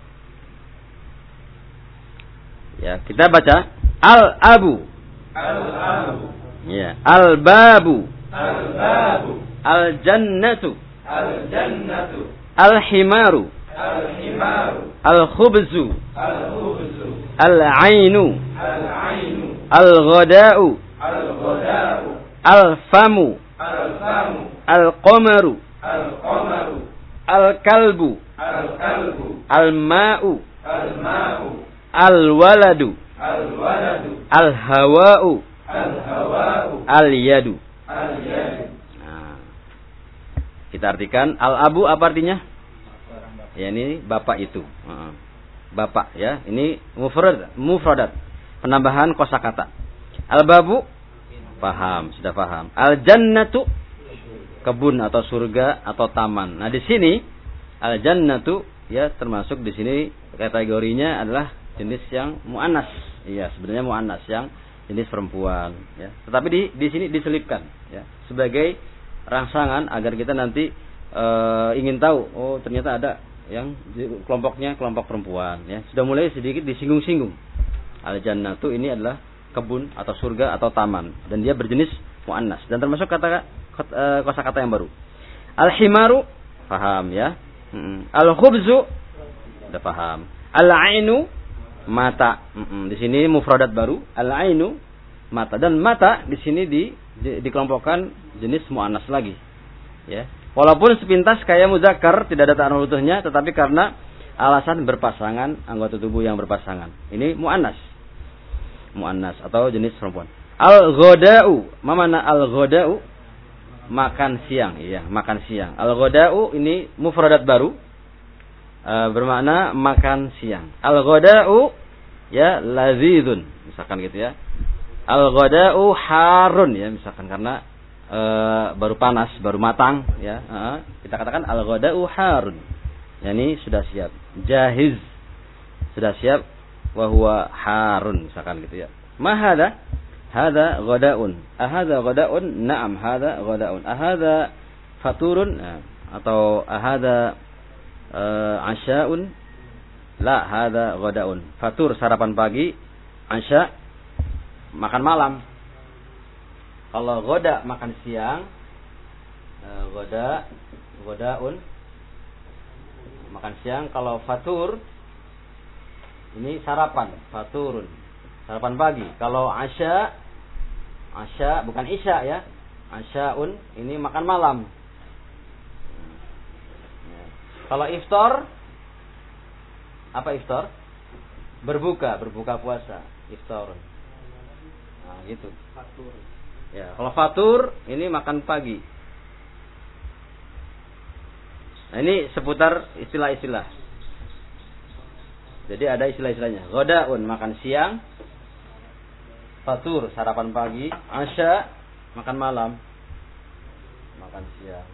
Ya, kita baca al-abu. Al-abu. Ya, al-babu. Al-babu. Al-jannatu. Al-jannatu. Al-himaru. Al-himaru. Al-khubzu. Al-khubzu. Al-ainu. Al-ainu. Al-ghada'u. Al-ghada'u. Al-famu. Al-famu. Al-qamaru. Al-qamaru. Al-kalbu. Al-kalbu. Al-ma'u. Al-ma'u. Al-waladu. Al-waladu. Al-hawa'u. Al-hawa'u. Al-yadu. Al-yadu. Nah, kita artikan al-abu apa artinya? Ya, ini bapak itu. Bapak ya. Ini mufrad, mufradat. Penambahan kosakata. Al-babu paham, sudah paham. Al-jannatu kebun atau surga atau taman. Nah, di sini al-jannatu ya termasuk di sini kategorinya adalah jenis yang muannas. Iya, sebenarnya muannas yang jenis perempuan ya. Tetapi di di sini diselipkan ya sebagai rangsangan agar kita nanti e, ingin tahu, oh ternyata ada yang kelompoknya kelompok perempuan ya. Sudah mulai sedikit disinggung-singgung. Al-jannatu ini adalah kebun atau surga atau taman dan dia berjenis muannas dan termasuk kata kosakata yang baru. Al-himaru paham ya. Al-khubzu sudah paham. Al-ainu mata. Di sini mufradat baru. Al-ainu mata dan mata di sini di, di dikelompokkan jenis muannas lagi. Ya. Walaupun sepintas kayak muzakkar tidak ada ta'aruf utuhnya, tetapi karena alasan berpasangan, anggota tubuh yang berpasangan. Ini muannas. Muannas atau jenis perempuan. Al-ghada'u. Ma mana al-ghada'u? Makan siang, iya, makan siang. Al-ghada'u ini mufradat baru. E, bermakna makan siang. Al-ghada'u ya lazidun, misalkan gitu ya. Al-ghada'u harun ya, misalkan karena e, baru panas, baru matang ya. E, kita katakan al-ghada'u harun. Ya, ini sudah siap. Jahiz. Sudah siap wa huwa harun, misalkan gitu ya. Ma hada? Hada ghada'un. Ahada ghada'un? Na'am, hada ghada'un. Ahada faturun? Nah, atau ahada Uh, asya'un la hada ghada'un. Fatur sarapan pagi, asya makan malam. Kalau ghada makan siang, uh, ghada ghada'un makan siang. Kalau fatur ini sarapan, faturun sarapan pagi. Kalau asya asya bukan isya ya. Asya'un ini makan malam. Kalau iftar, apa iftar? Berbuka, berbuka puasa, iftar. Nah, gitu. Fatur. Ya, kalau fatur ini makan pagi. Nah, ini seputar istilah-istilah. Jadi ada istilah-istilahnya. Ghada'un makan siang, fatur sarapan pagi, asya Makan malam. Makan siang.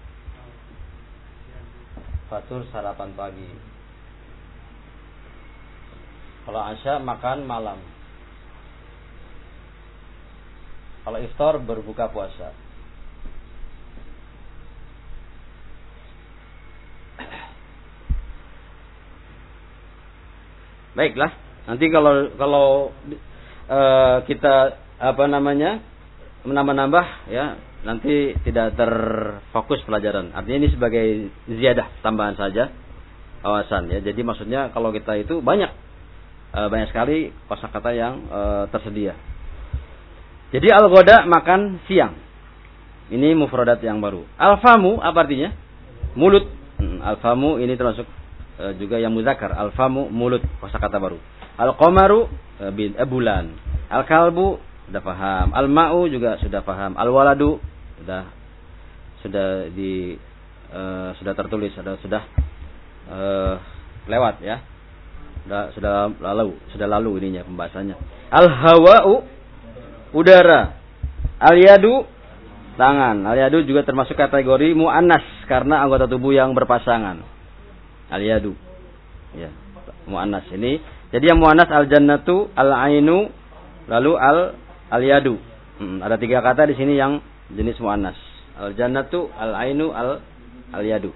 Fatur sarapan pagi. Kalau asya makan malam. Kalau iftar berbuka puasa. Baiklah, nanti kalau kalau uh, kita apa namanya menambah-nambah ya, nanti tidak terfokus pelajaran. Artinya ini sebagai ziyadah, tambahan saja wawasan ya. Jadi maksudnya kalau kita itu banyak uh, banyak sekali kosakata yang uh, tersedia. Jadi al-ghada makan siang. Ini mufradat yang baru. Al-famu apa artinya? Mulut. Hmm, al-famu ini termasuk uh, juga yang muzakkar. Al-famu mulut, kosakata baru. Al-qamaru uh, bin, uh, bulan. Al-kalbu sudah paham. Al-ma'u juga sudah paham. Al-waladu sudah sudah di uh, sudah tertulis, sudah sudah uh, lewat ya. Sudah sudah lalu, sudah lalu ininya pembahasannya. Al-hawa'u udara. Al-yadu tangan. Al-yadu juga termasuk kategori muannas karena anggota tubuh yang berpasangan. Al-yadu. Ya, muannas ini. Jadi yang muannas al-jannatu, al-ainu, lalu al al-yadu. Hmm, ada tiga kata di sini yang jenis muannas. Al-jannatu, al-ainu, al al-yadu.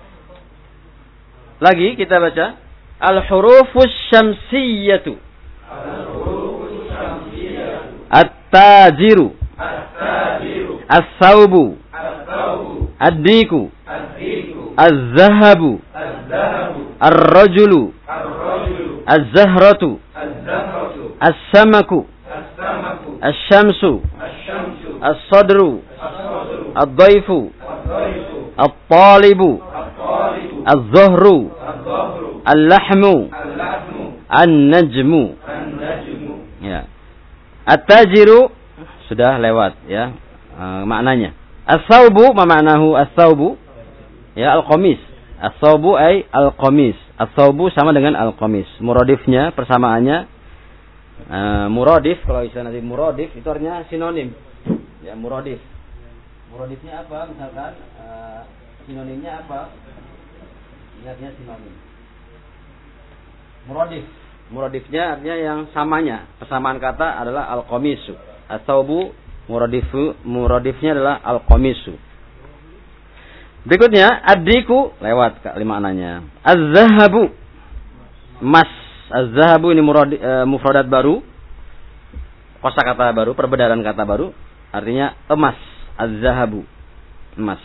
Lagi kita baca al-hurufus syamsiyatu. Al-hurufus syamsiyatu. At-tajiru. At-tajiru. As-saubu. As-saubu. Ad-diku. Ad-diku. Az-zahabu. Az-zahabu. Ar-rajulu. Ar-rajulu. Az-zahratu. Az-zahratu. As-samaku. As-samaku. Asy-syamsu. Asy-syamsu. As-sadru. As-sadru. Ad-dhaifu. Ad-dhaifu. At-talibu. At-talibu. Az-zuhru. Az-zuhru. Al-lahmu. Al-lahmu. An-najmu. An-najmu. Ya. At-tajiru sudah lewat ya e, maknanya. As-saubu ma ma'nahu as-saubu? Ya al-qamis. As-saubu ay al-qamis. As-saubu sama dengan al-qamis. Muradifnya persamaannya e, muradif, kalau istilah nanti muradif itu artinya sinonim. Ya muradif. Muradifnya apa? Misalkan e, sinonimnya apa? Ini artinya sinonim. Muradif. Muradifnya artinya yang samanya. Persamaan kata adalah al-qamisu. As-saubu muradifu, muradifnya adalah al-qamisu. Berikutnya ad-diku lewat lima maknanya. Az-zahabu emas. Az-zahabu ini murad, e, mufradat baru. Kosakata baru, perbedaan kata baru. Artinya emas. Az-zahabu emas.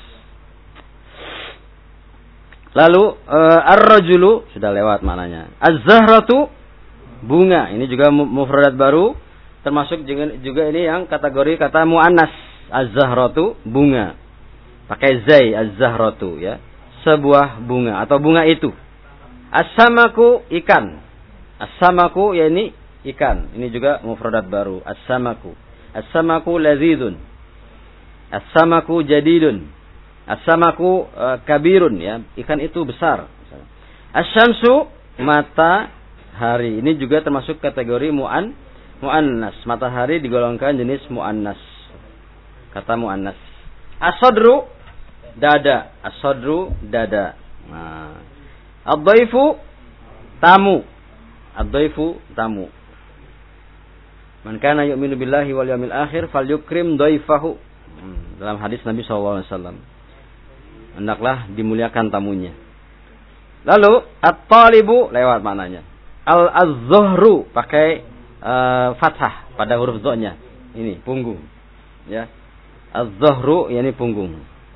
Lalu e, ar-rajulu sudah lewat maknanya. Az-zahratu bunga, ini juga mufradat baru, termasuk juga, juga ini yang kategori kata muannas. Az-zahratu bunga, pakai zai, az-zahratu ya, sebuah bunga atau bunga itu. As-samaku ikan. As-samaku ya ini ikan, ini juga mufradat baru. As-samaku. As-samaku lazidun. As-samaku jadidun. As-samaku uh, kabirun ya, ikan itu besar. Asy-syamsu mata hari, ini juga termasuk kategori mu'an mu'annas. Matahari digolongkan jenis mu'annas. Kata mu'annas. As-sadru dada. As-sadru dada. Nah. Ad-dhaifu tamu. Ad-dhaifu tamu. Man kana yu'minu billahi wal yawmil akhir falyukrim dhaifahu. Hmm. Dalam hadis Nabi sallallahu alaihi wasallam. Hendaklah dimuliakan tamunya. Lalu at-talibu lewat maknanya. Al-az-zuhru pakai uh, fathah pada huruf dha-nya. Ini punggung. Ya. Az-zuhru yakni punggung.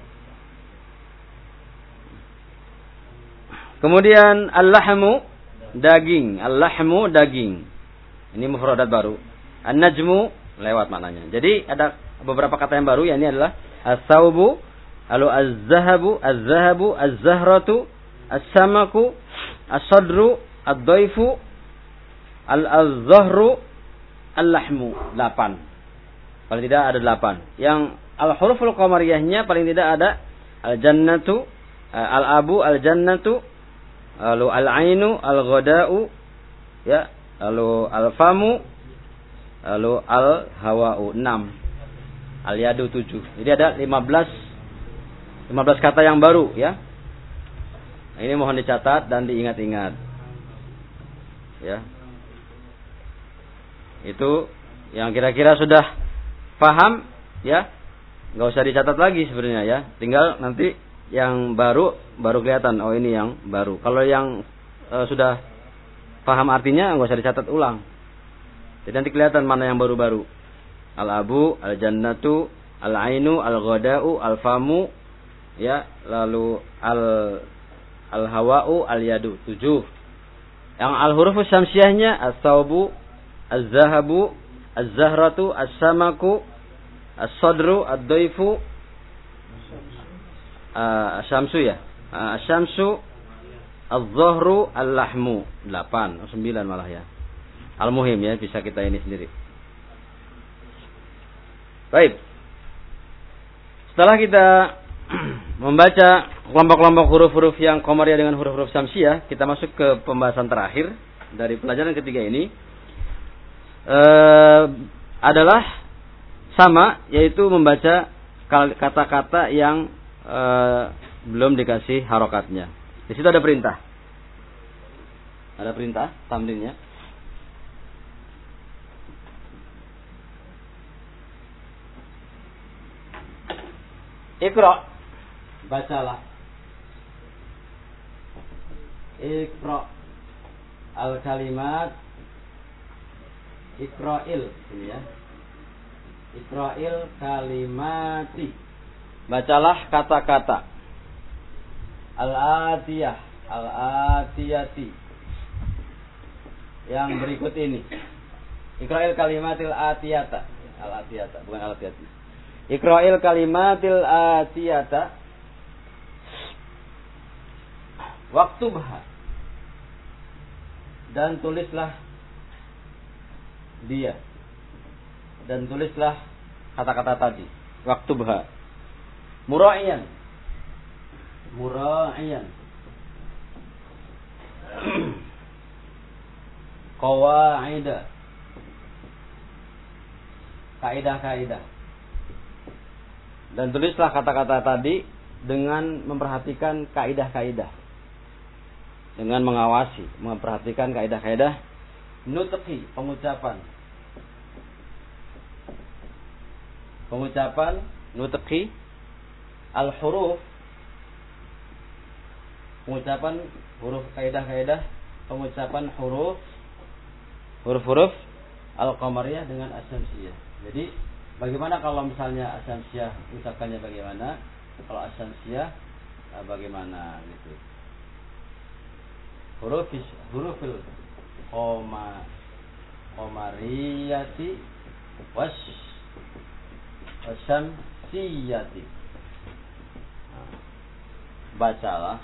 Kemudian al-lahmu daging. Al-lahmu daging. Ini mufradat baru. An-najmu lewat maknanya. Jadi ada beberapa kata yang baru, yakni adalah as-saubu, lalu az-zahabu, az-zahabu, az-zahratu, as-samaku, as-sadru, ad-dhaifu, al-az-zahru, al-lahmu. Delapan. Paling tidak ada delapan. Yang al-huruful qamariyahnya paling tidak ada al-jannatu, al-abu, al-jannatu, lalu al-ainu, al-ghada'u, ya, lalu al-famu, lalu al-hawa'u. Enam. Al-yadu tujuh. Jadi ada lima belas lima belas kata yang baru ya. Nah, ini mohon dicatat dan diingat-ingat. Ya. Itu yang kira-kira sudah paham ya. Enggak usah dicatat lagi sebenarnya ya. Tinggal nanti yang baru baru kelihatan oh ini yang baru. Kalau yang e, sudah paham artinya enggak usah dicatat ulang. Jadi nanti kelihatan mana yang baru-baru. Al-abu, al-jannatu, al-ainu, al-ghada'u, al-famu, ya, lalu al al-hawa'u, al-yadu, tujuh. Yang al-hurufus syamsiahnya as-saubu, az-zahabu, az-zahratu, as-samaku, as-sadru, ad-daifu, uh, as-syamsu ya. Uh, as-syamsu, az-zahru, al-lahmu. Delapan, oh, sembilan malah ya. Al-muhim ya, bisa kita ini sendiri. Baik. Setelah kita membaca kelompok-kelompok huruf-huruf yang qamariyah dengan huruf-huruf syamsiyah, kita masuk ke pembahasan terakhir dari pelajaran ketiga ini. E, adalah sama, yaitu membaca kata-kata yang e, belum dikasih harokatnya. Di situ ada perintah. Ada perintah tamrinnya. Iqra, bacalah. Iqra al-kalimat. Iqra'il ini ya. Iqra'il kalimati. Bacalah kata-kata. Al-atiyah, al-atiyati. Yang berikut ini. Iqra'il kalimatil atiyata. Al-atiyata, bukan al-atiyati. Iqra'il kalimatil atiyata waktubha, dan tulislah dia, dan tulislah kata-kata tadi. Waktubha mura'iyan, mura'iyan qawaida, kaidah-kaidah. Dan tulislah kata-kata tadi dengan memperhatikan kaidah-kaidah. Dengan mengawasi, memperhatikan kaidah-kaidah. Nutqi, pengucapan. Pengucapan, nutqi. Al-huruf, pengucapan huruf kaidah-kaidah. Pengucapan huruf, huruf-huruf al-qamariyah dengan as-syamsiyah. Jadi bagaimana kalau misalnya as-syamsiyah ucapannya bagaimana? Kalau as-syamsiyah bagaimana gitu. Huruf hurufil qoma qamariyati was wasyamsiyati. Bacalah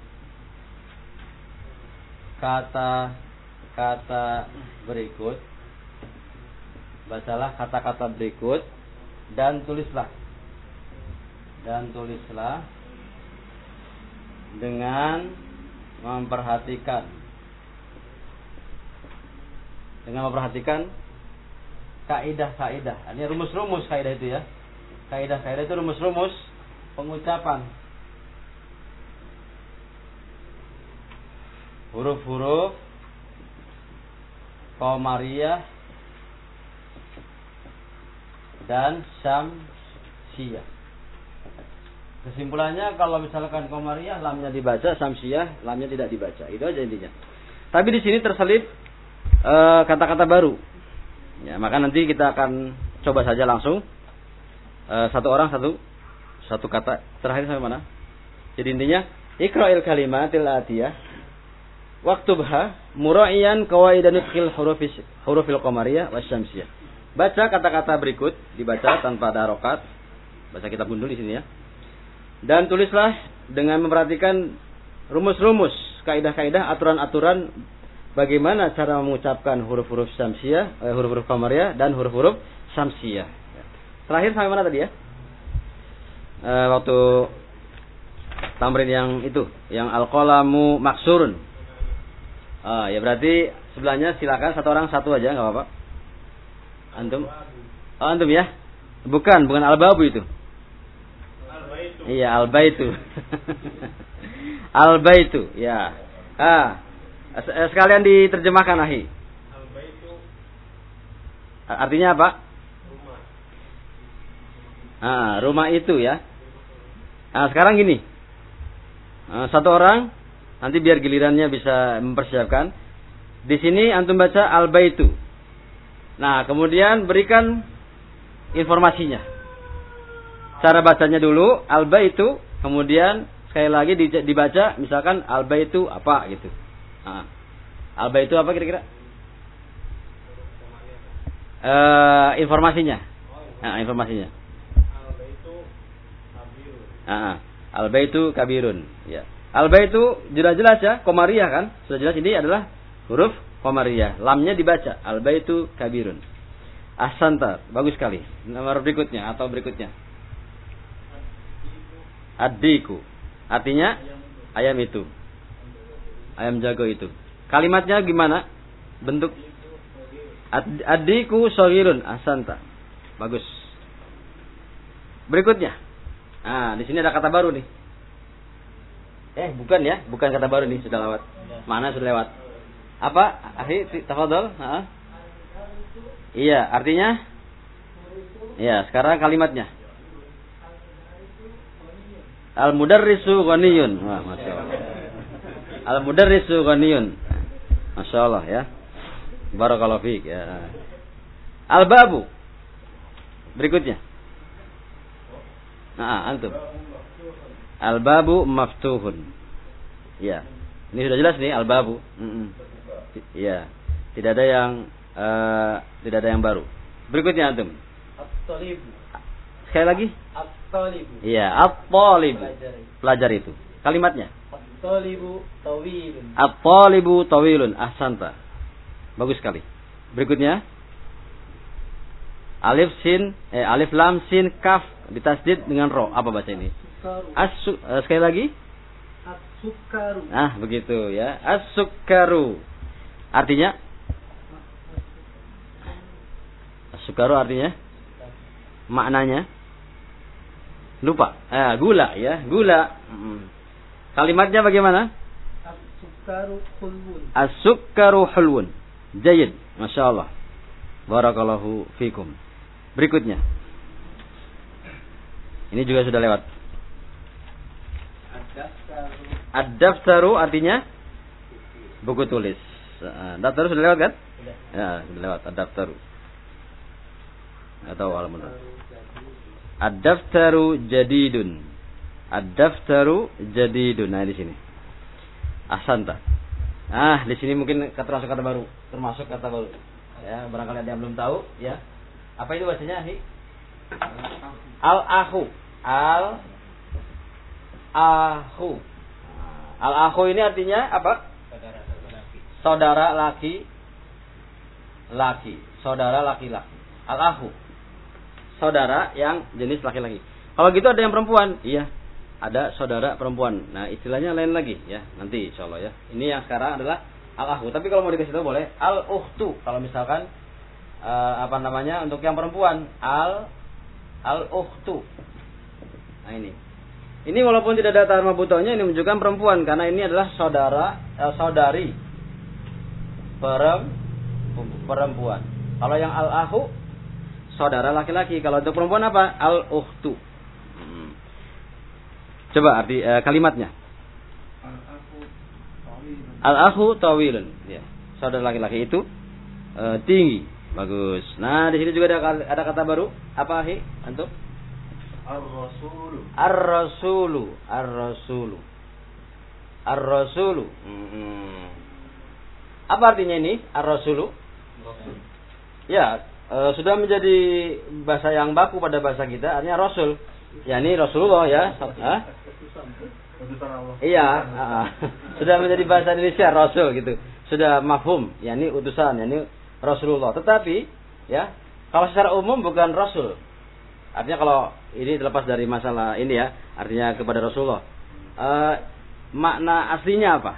kata-kata berikut. Bacalah kata-kata berikut dan tulislah dan tulislah dengan memperhatikan dengan memperhatikan kaidah-kaidah. Ini rumus-rumus kaidah itu ya. Kaidah-kaidah itu rumus-rumus pengucapan. Huruf-huruf qamariyah dan syamsiyah. Kesimpulannya kalau misalkan qamariyah lamnya dibaca, syamsiyah lamnya tidak dibaca. Itu aja intinya. Tapi di sini terselip e, kata-kata baru. Ya, maka nanti kita akan coba saja langsung e, satu orang satu satu kata. Terakhir sampai mana? Jadi intinya iqra'il kalimatil atiyah waktubha mura'iyan qawaidan nutqil hurufis hurufil qamariyah wasyamsiyah. Baca kata-kata berikut, dibaca tanpa ada harokat. Baca kitab gundul di sini ya. Dan tulislah dengan memperhatikan rumus-rumus, kaidah-kaidah, aturan-aturan bagaimana cara mengucapkan huruf-huruf syamsiyah, eh, huruf-huruf qamariyah dan huruf-huruf syamsiyah. Terakhir sampai mana tadi ya? E, waktu tamrin yang itu, yang al-qalamu maksurun. Ah, ya berarti sebelahnya silakan satu orang satu aja, enggak apa-apa. Antum? Oh, antum ya? Bukan, bukan al-babu itu. Al-baitu. Iya, al-baitu. Al-baitu, ya. Ah, sekalian diterjemahkan, ahi. Al-baitu. Artinya apa? Rumah. Ah, rumah itu ya. Nah, sekarang gini. Nah, satu orang nanti biar gilirannya bisa mempersiapkan. Di sini antum baca al-baitu. Nah, kemudian berikan informasinya. Cara bacanya dulu al-baitu, kemudian sekali lagi dibaca misalkan al-baitu apa gitu. Nah, al-baitu apa kira-kira? Uh, informasinya. Nah, informasinya. Al-baitu kabirun. Nah, al-baitu kabirun. Ya. Al-baitu jelas-jelas ya, qamariyah kan? Sudah jelas ini adalah huruf qamariyah. Lamnya dibaca al-baitu kabirun. Ahsanta, bagus sekali. Nomor berikutnya atau berikutnya. Ad-diku. Artinya ayam itu. Ayam jago itu. Kalimatnya gimana? Bentuk ad-diku shaghirun. Ahsanta. Bagus. Berikutnya. Nah, di sini ada kata baru nih. Eh, bukan ya, bukan kata baru nih, sudah lewat. Mana sudah lewat? Apa? Akhi, tafadhol. Heeh. Iya, artinya? Iya, sekarang kalimatnya. Al-mudarrisu ghaniyun. Wah, masyaallah. Al-mudarrisu ghaniyun. Masyaallah ya. Barakallahu fiik ya. Al-babu. Berikutnya. Nah, antum. Al-babu maftuhun. Ya. Ini sudah jelas nih al-babu. Iya. Tidak ada yang uh, tidak ada yang baru. Berikutnya antum. At-talibu. Sekali lagi. At-talibu. Iya, at-talibu. Pelajar itu. Kalimatnya. At-talibu tawilun. At-talibu tawilun. Ahsanta. Bagus sekali. Berikutnya. Alif sin eh alif lam sin kaf ditasdid dengan ro. Apa baca ini? As uh, sekali lagi. As-sukaru. Ah, begitu ya. As-sukaru. Artinya? As-sukaru artinya? Maknanya? Lupa. Eh, gula ya, gula. Hmm. Kalimatnya bagaimana? As-sukaru hulwun. As-sukaru hulwun. Jayyid. Masyaallah. Barakallahu fikum. Berikutnya. Ini juga sudah lewat. Ad-daftaru. Ad-daftaru artinya buku tulis. Daftaru sudah lewat kan? Sudah. Ya, sudah lewat ad-daftaru. Atau al-munar. Ad-daftaru jadidun. Ad-daftaru jadidun. Nah, di sini. Ahsanta. Ah, di sini mungkin termasuk kata baru, termasuk kata baru. Ya, barangkali ada yang belum tahu, ya. Apa itu bacanya, Hi? Al-akhu. Al-akhu. Al-akhu ini artinya apa? Saudara laki. Laki. Saudara laki-laki. Al-akhu. Saudara yang jenis laki-laki. Kalau gitu ada yang perempuan? Iya. Ada saudara perempuan. Nah, istilahnya lain lagi ya. Nanti insyaallah ya. Ini yang sekarang adalah al-akhu. Tapi kalau mau dikasih tahu boleh al-ukhtu. Kalau misalkan uh, apa namanya untuk yang perempuan al al-ukhtu. Nah, ini. Ini walaupun tidak ada tar marbutohnya ini menunjukkan perempuan karena ini adalah saudara eh, saudari perempuan. Kalau yang al-akhu saudara laki-laki. Kalau untuk perempuan apa? Al-ukhtu. Hmm. Coba arti eh, kalimatnya. Al-akhu tawilun. Ya. Saudara laki-laki itu eh, tinggi. Bagus. Nah, di sini juga ada ada kata baru. Apa, Hi? Antum? Ar-rasulu. Ar-rasulu. Ar-rasulu. Ar-rasulu. Hmm. Apa artinya ini? Ar-rasulu? Ya, e, sudah menjadi bahasa yang baku pada bahasa kita. Artinya Rasul. Ya, ini Rasulullah ya. Hah? Iya. Uh, sudah menjadi bahasa Indonesia Rasul gitu. Sudah mafhum. Ya, ini utusan. Ya, ini Rasulullah. Tetapi, ya, kalau secara umum bukan Rasul. Artinya kalau ini terlepas dari masalah ini ya, artinya kepada Rasulullah. Uh, makna aslinya apa?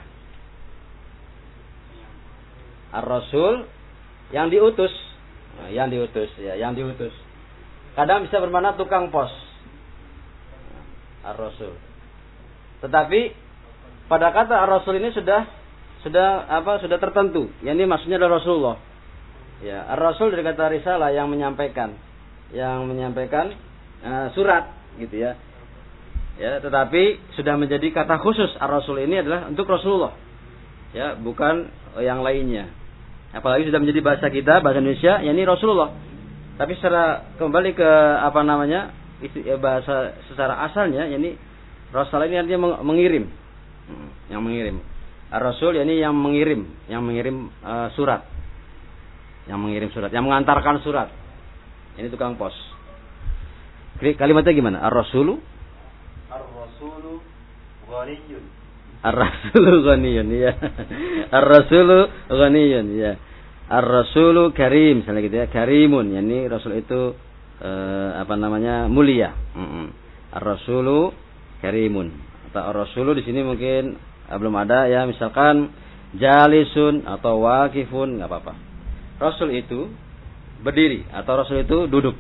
Ar-Rasul yang diutus. Nah, yang diutus ya, yang diutus. kadang bisa bermakna tukang pos. Ar-Rasul. Tetapi pada kata Ar-Rasul ini sudah sudah apa sudah tertentu. Yang ini maksudnya adalah Rasulullah. Ya, Ar-Rasul dari kata risalah yang menyampaikan, yang menyampaikan uh, surat gitu ya. Ya, tetapi sudah menjadi kata khusus Ar-Rasul ini adalah untuk Rasulullah. Ya, bukan yang lainnya. Apalagi sudah menjadi bahasa kita, bahasa Indonesia, yakni Rasulullah. Tapi secara kembali ke apa namanya? bahasa secara asalnya, yakni Rasul ini artinya mengirim. Yang mengirim. Ar-Rasul yakni yang mengirim, yang mengirim uh, surat. Yang mengirim surat, yang mengantarkan surat. Ini tukang pos. Kalimatnya gimana? Ar-Rasulu Ar-Rasulu ghaniyun. Ar-Rasulu ghaniyun, ya. Ar-Rasulu ghaniyun, ya. Ar-Rasulu karim, misalnya gitu ya. Karimun, yakni Rasul itu eh, apa namanya? mulia. Mm-mm. Ar-Rasulu karimun. Atau Ar-Rasulu di sini mungkin eh, belum ada ya, misalkan jalisun atau waqifun, enggak apa-apa. Rasul itu berdiri atau Rasul itu duduk.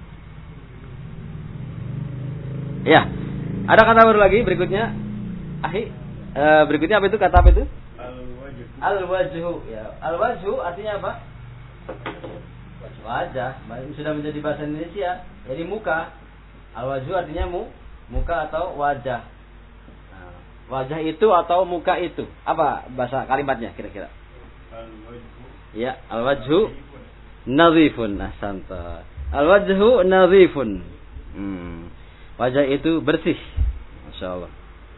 Ya. Ada kata baru lagi berikutnya. Ahi, e, berikutnya apa itu? Kata apa itu? Al-wajhu. Al-wajhu, ya. Al-wajhu artinya apa? Wajah. Sudah menjadi bahasa Indonesia. Jadi muka. Al-wajhu artinya mu, muka atau wajah. Nah, wajah itu atau muka itu. Apa bahasa kalimatnya kira-kira? Al-wajhu. Ya, al-wajhu nadhifun. Ahsanta. Al-wajhu nadhifun. Hmm. Wajah itu bersih. Masyaallah.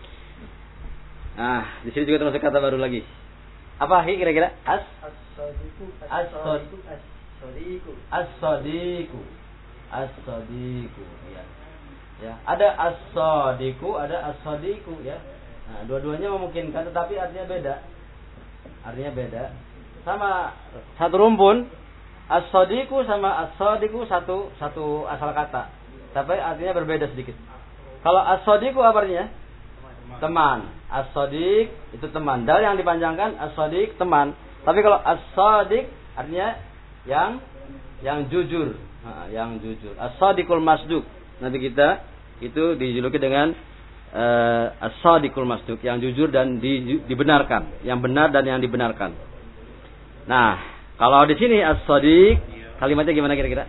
Nah, di sini juga termasuk kata baru lagi. Apa hi kira-kira? As As-sadiqu. As-sadiqu. As-sadiqu. As-sadiqu. As-sadiqu, ya. Ya, ada as-sadiqu, ada as-sadiqu ya. Nah, dua-duanya memungkinkan tetapi artinya beda. Artinya beda. Sama satu rumpun, as-sadiqu sama as-sadiqu satu satu asal kata. Tapi artinya berbeda sedikit. Kalau as-sadiqu apa artinya? Teman. As-sadiq itu teman. Dal yang dipanjangkan as-sadiq teman. Tapi kalau as-sadiq artinya yang yang jujur, nah, yang jujur. As-sadiqul masduq. Nabi kita itu dijuluki dengan uh, as-sadiqul masduq, yang jujur dan di, dibenarkan, yang benar dan yang dibenarkan. Nah, kalau di sini as-sadiq kalimatnya gimana kira-kira?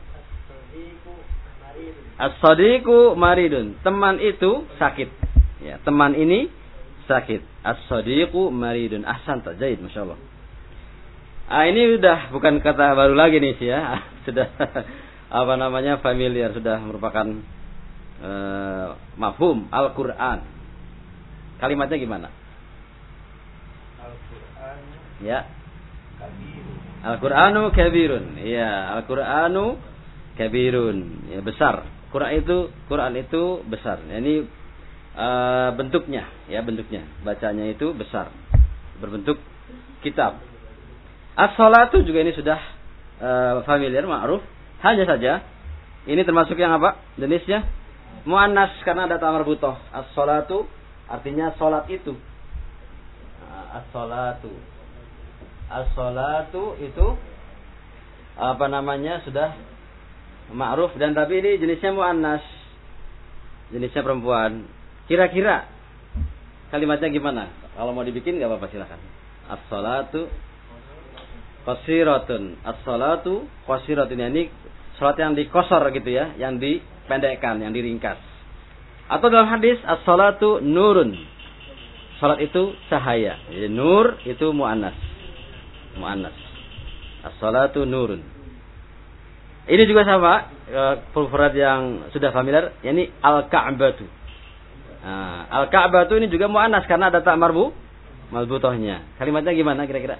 As-sadiqu maridun. Teman itu sakit. Ya, teman ini sakit. As-sadiqu maridun. Ahsanta, jaid, masyaallah. Ah, ini udah bukan kata baru lagi nih sih ya. Sudah apa namanya familiar, sudah merupakan uh, mafhum Al-Qur'an. Kalimatnya gimana? Al-Qur'an. Ya. Kabirun. Al-Qur'anu kabirun. Iya, Al-Qur'anu kabirun. Ya, besar. Quran itu Quran itu besar. Ini uh, bentuknya, ya bentuknya. Bacanya itu besar. Berbentuk kitab. As-salatu juga ini sudah uh, familiar, ma'ruf. Hanya saja ini termasuk yang apa? Jenisnya muannas karena ada ta marbuthah. As-salatu artinya salat itu. As-salatu. As-salatu itu apa namanya? Sudah ma'ruf dan tapi ini jenisnya muannas. Jenisnya perempuan. Kira-kira kalimatnya gimana? Kalau mau dibikin enggak apa-apa silakan. As-salatu qasiratun. As-salatu qasiratun, ini salat yang dikosor gitu ya, yang dipendekkan, yang diringkas. Atau dalam hadis as-salatu nurun. Salat itu cahaya. Jadi nur itu muannas. Muannas. As-salatu nurun. Ini juga sama, perfurat yang sudah familiar, yakni al-ka'batu. Nah, al-ka'batu ini juga muannas karena ada ta marbu marbuthahnya. Kalimatnya gimana kira-kira?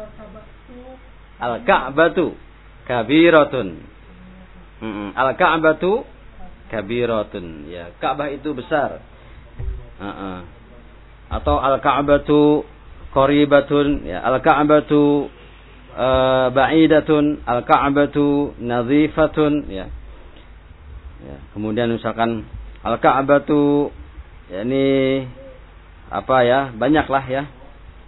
Al-ka'batu kabiratun. Mm-mm. Al-ka'batu kabiratun. Ya, Ka'bah itu besar. Uh-uh. Atau al-ka'batu qaribatun, ya, al-ka'batu Uh, ba'idatun, al-ka'batu nadhifatun, ya. Ya, kemudian misalkan al-ka'batu yakni apa ya? Banyaklah ya.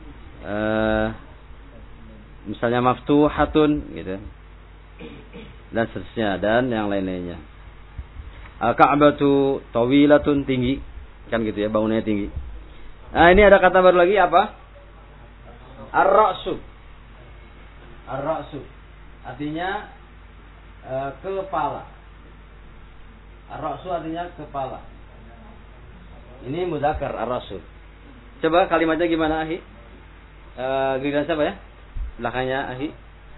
Uh, misalnya maftuhatun gitu. dan seterusnya dan yang lain-lainnya. Al-Ka'batu tawilatun, tinggi, kan gitu ya, bangunannya tinggi. Nah, ini ada kata baru lagi apa? Ar-ra'su. Ar-ra'su artinya e, kepala. Ar-ra'su artinya kepala. Ini mudzakkar ar-ra'su. Coba kalimatnya gimana, Ahi? Eh, giliran siapa ya? Belakangnya, Ahi.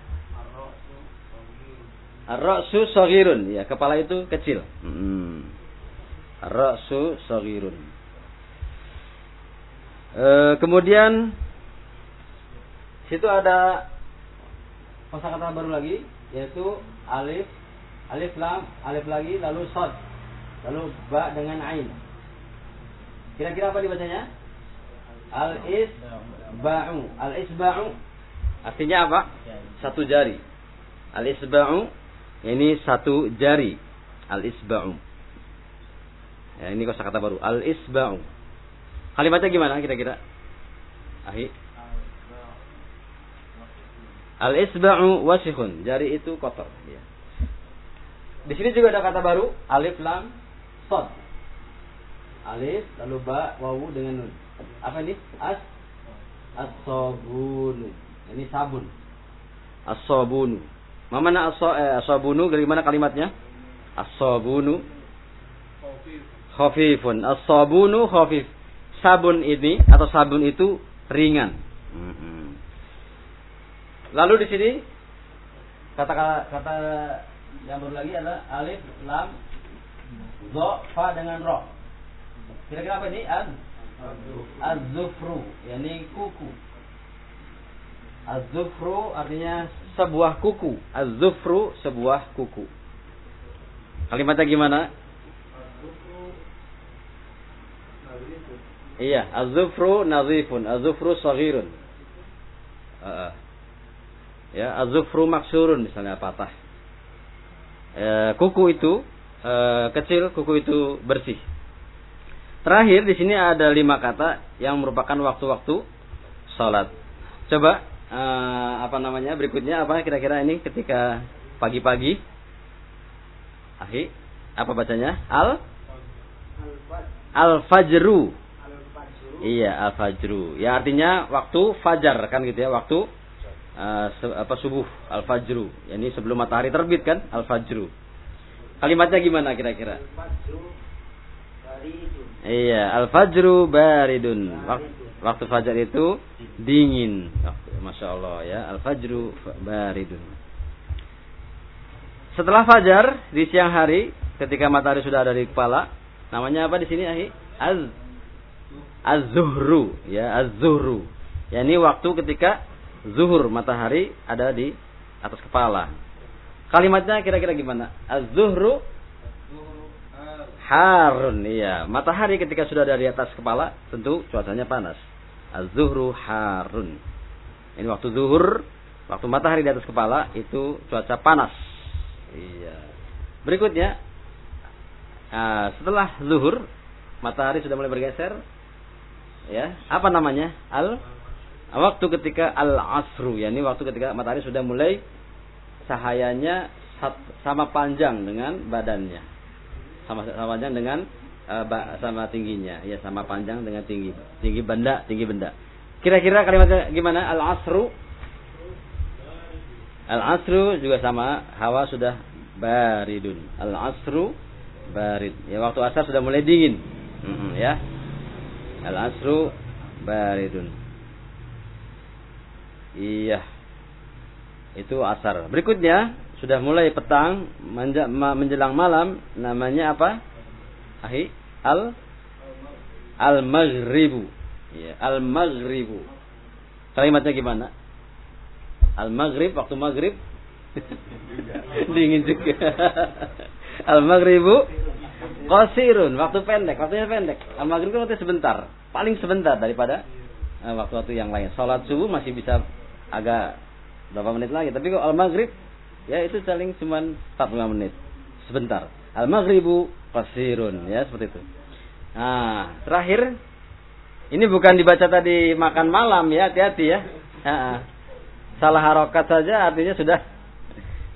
Ar-ra'su shaghirun, ya, kepala itu kecil. Hmm. Ar-ra'su shaghirun. E, kemudian situ ada kosakata baru lagi, yaitu alif, alif lam, alif lagi, lalu shad, lalu ba dengan ain. Kira-kira apa dibacanya? Al-isba'u. Al-isba'u artinya apa? Satu jari. Al-isba'u ini satu jari. Al-isba'u. Ya, ini kosakata baru. Al-isba'u. Kalimatnya gimana kira-kira? Ahi. Al-isba'u wasikhun. Jari itu kotor. Ya. Di sini juga ada kata baru. Alif lam shad. Alif lalu ba wawu dengan nun. Apa ini? As as-sabunu. Ini sabun. As-sabunu. Mana as-sabunu? Dari mana kalimatnya? As-sabunu khafifun. As-sabunu khafif. Sabun ini atau sabun itu ringan. Mm-hmm. Lalu di sini kata kata yang baru lagi adalah alif lam dha fa dengan ro. Kira-kira apa ini? Az az-zufru, yakni kuku. Az-zufru artinya sebuah kuku. Az-zufru sebuah kuku. Kalimatnya gimana? Iya, az-zufru nazifun, az-zufru saghirun. Uh, ya, az-zufru maksurun misalnya patah. Uh, kuku itu uh, kecil, kuku itu bersih. Terakhir di sini ada lima kata yang merupakan waktu-waktu salat. Coba uh, apa namanya? Berikutnya apa kira-kira ini ketika pagi-pagi? Ahi, apa bacanya? Al Al-fajru. Iya, al-fajru. Ya artinya waktu fajar kan gitu ya, waktu uh, se- apa subuh, al-fajru. Ya, ini sebelum matahari terbit kan, al-fajru. Kalimatnya gimana kira-kira? Al-fajru baridun. Iya, al-fajru baridun. Waktu, waktu fajar itu dingin. Masya Allah ya, al-fajru baridun. Setelah fajar di siang hari, ketika matahari sudah ada di kepala, namanya apa di sini, Ahi? Az Az-zuhru, ya, az-zuhru. Ya, ini waktu ketika zuhur, matahari ada di atas kepala. Kalimatnya kira-kira gimana? Az-zuhru harun, iya. Matahari ketika sudah ada di atas kepala, tentu cuacanya panas. Az-zuhru harun. Ini waktu zuhur, waktu matahari di atas kepala itu cuaca panas. Iya. Berikutnya, nah, setelah zuhur, matahari sudah mulai bergeser. Ya, apa namanya? Al waktu ketika al-asru, yakni waktu ketika matahari sudah mulai cahayanya sama panjang dengan badannya. Sama sama panjang dengan uh, sama tingginya, ya sama panjang dengan tinggi. Tinggi benda, tinggi benda. Kira-kira kalimatnya gimana? Al-asru. Al-asru juga sama, hawa sudah baridun. Al-asru barid. Ya, waktu asar sudah mulai dingin. Mm-hmm, ya. Al-asru baridun. Iya. Itu asar. Berikutnya sudah mulai petang menjelang malam, namanya apa? Ahi, al al-maghribu. Ya, al-maghribu. Kalimatnya gimana? Al-maghrib, waktu maghrib dingin juga. Al-maghribu qasirun, waktu pendek, waktunya pendek. Al-maghrib itu waktu sebentar, paling sebentar daripada uh, waktu-waktu yang lain. Salat subuh masih bisa agak berapa menit lagi, tapi kalau al-maghrib ya itu paling cuma empat puluh lima menit, sebentar. Al-maghribu qasirun, ya seperti itu. Nah, terakhir ini bukan dibaca tadi makan malam ya, hati-hati ya. Nah, salah harokat saja artinya sudah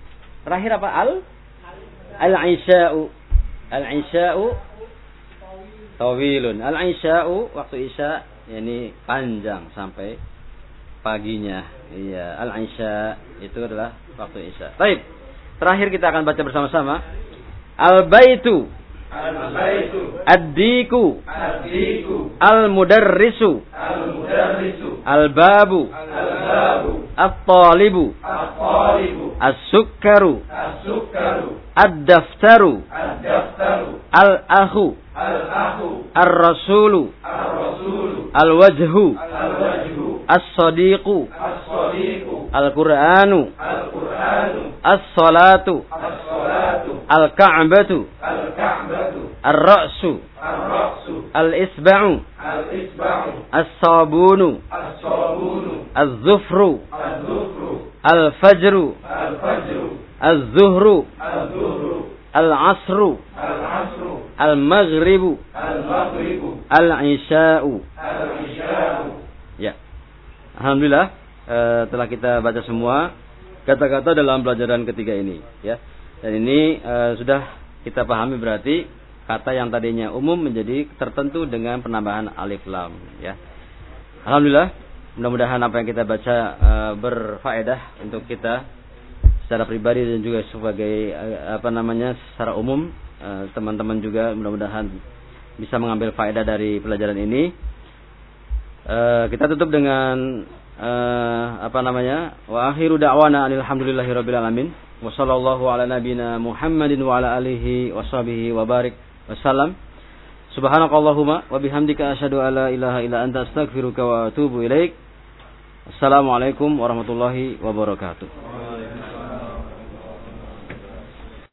Terakhir apa? Al Al-Isya'u. Al-Isya'u tawilun. Al-Isya'u waktu Isya yakni panjang sampai paginya. Iya, Al-Isya itu adalah waktu Isya. Baik. Terakhir kita akan baca bersama-sama. Al-Baitu. Al-Baitu. Ad-Diku. Ad-Diku. Al-Mudarrisu. Al-Mudarrisu. Al-Babu. Al-Babu. At-Talibu. At-Talibu. As-Sukkaru. As-Sukkaru. Ad-Daftaru. Ad-Daftaru. Al-Akhu. Al-Akhu. Ar-Rasulu. Ar-Rasulu. Al-Wajhu. Al-Wajhu. As-Sadiqu. As-Sadiqu. Al-Qur'anu. Al-Qur'anu. As-Salatu. As-Salatu. Al-Ka'batu. Al-Ka'batu. Ar-Ra'su. Ar-Ra'su. Al-Isba'u. Al-Isba'u. As-Sabunu. As-Sabunu. Az-Zufru. Az-Zufru. Al-Fajru. Al-Fajru. Az-Zuhru. Az-Zuhru. Al-Asru. Al-Asru. Al-Maghribu. Al-Maghribu. Al-Isya'u. Al-Isya'u. Ya. Alhamdulillah eh, telah kita baca semua kata-kata dalam pelajaran ketiga ini, ya. Dan ini eh, sudah kita pahami berarti kata yang tadinya umum menjadi tertentu dengan penambahan alif lam, ya. Alhamdulillah, mudah-mudahan apa yang kita baca eh, berfaedah untuk kita secara pribadi dan juga sebagai eh, apa namanya secara umum. Eh, teman-teman juga mudah-mudahan bisa mengambil faedah dari pelajaran ini. Uh, kita tutup dengan uh, apa namanya wa akhiru da'wana alhamdulillahirabbil alamin wa sallallahu ala nabiyyina Muhammadin wa ala alihi washabihi wa barik wasallam. Subhanakallahumma wa bihamdika asyhadu an la ilaha illa anta astaghfiruka wa atubu ilaik. Assalamualaikum warahmatullahi wabarakatuh.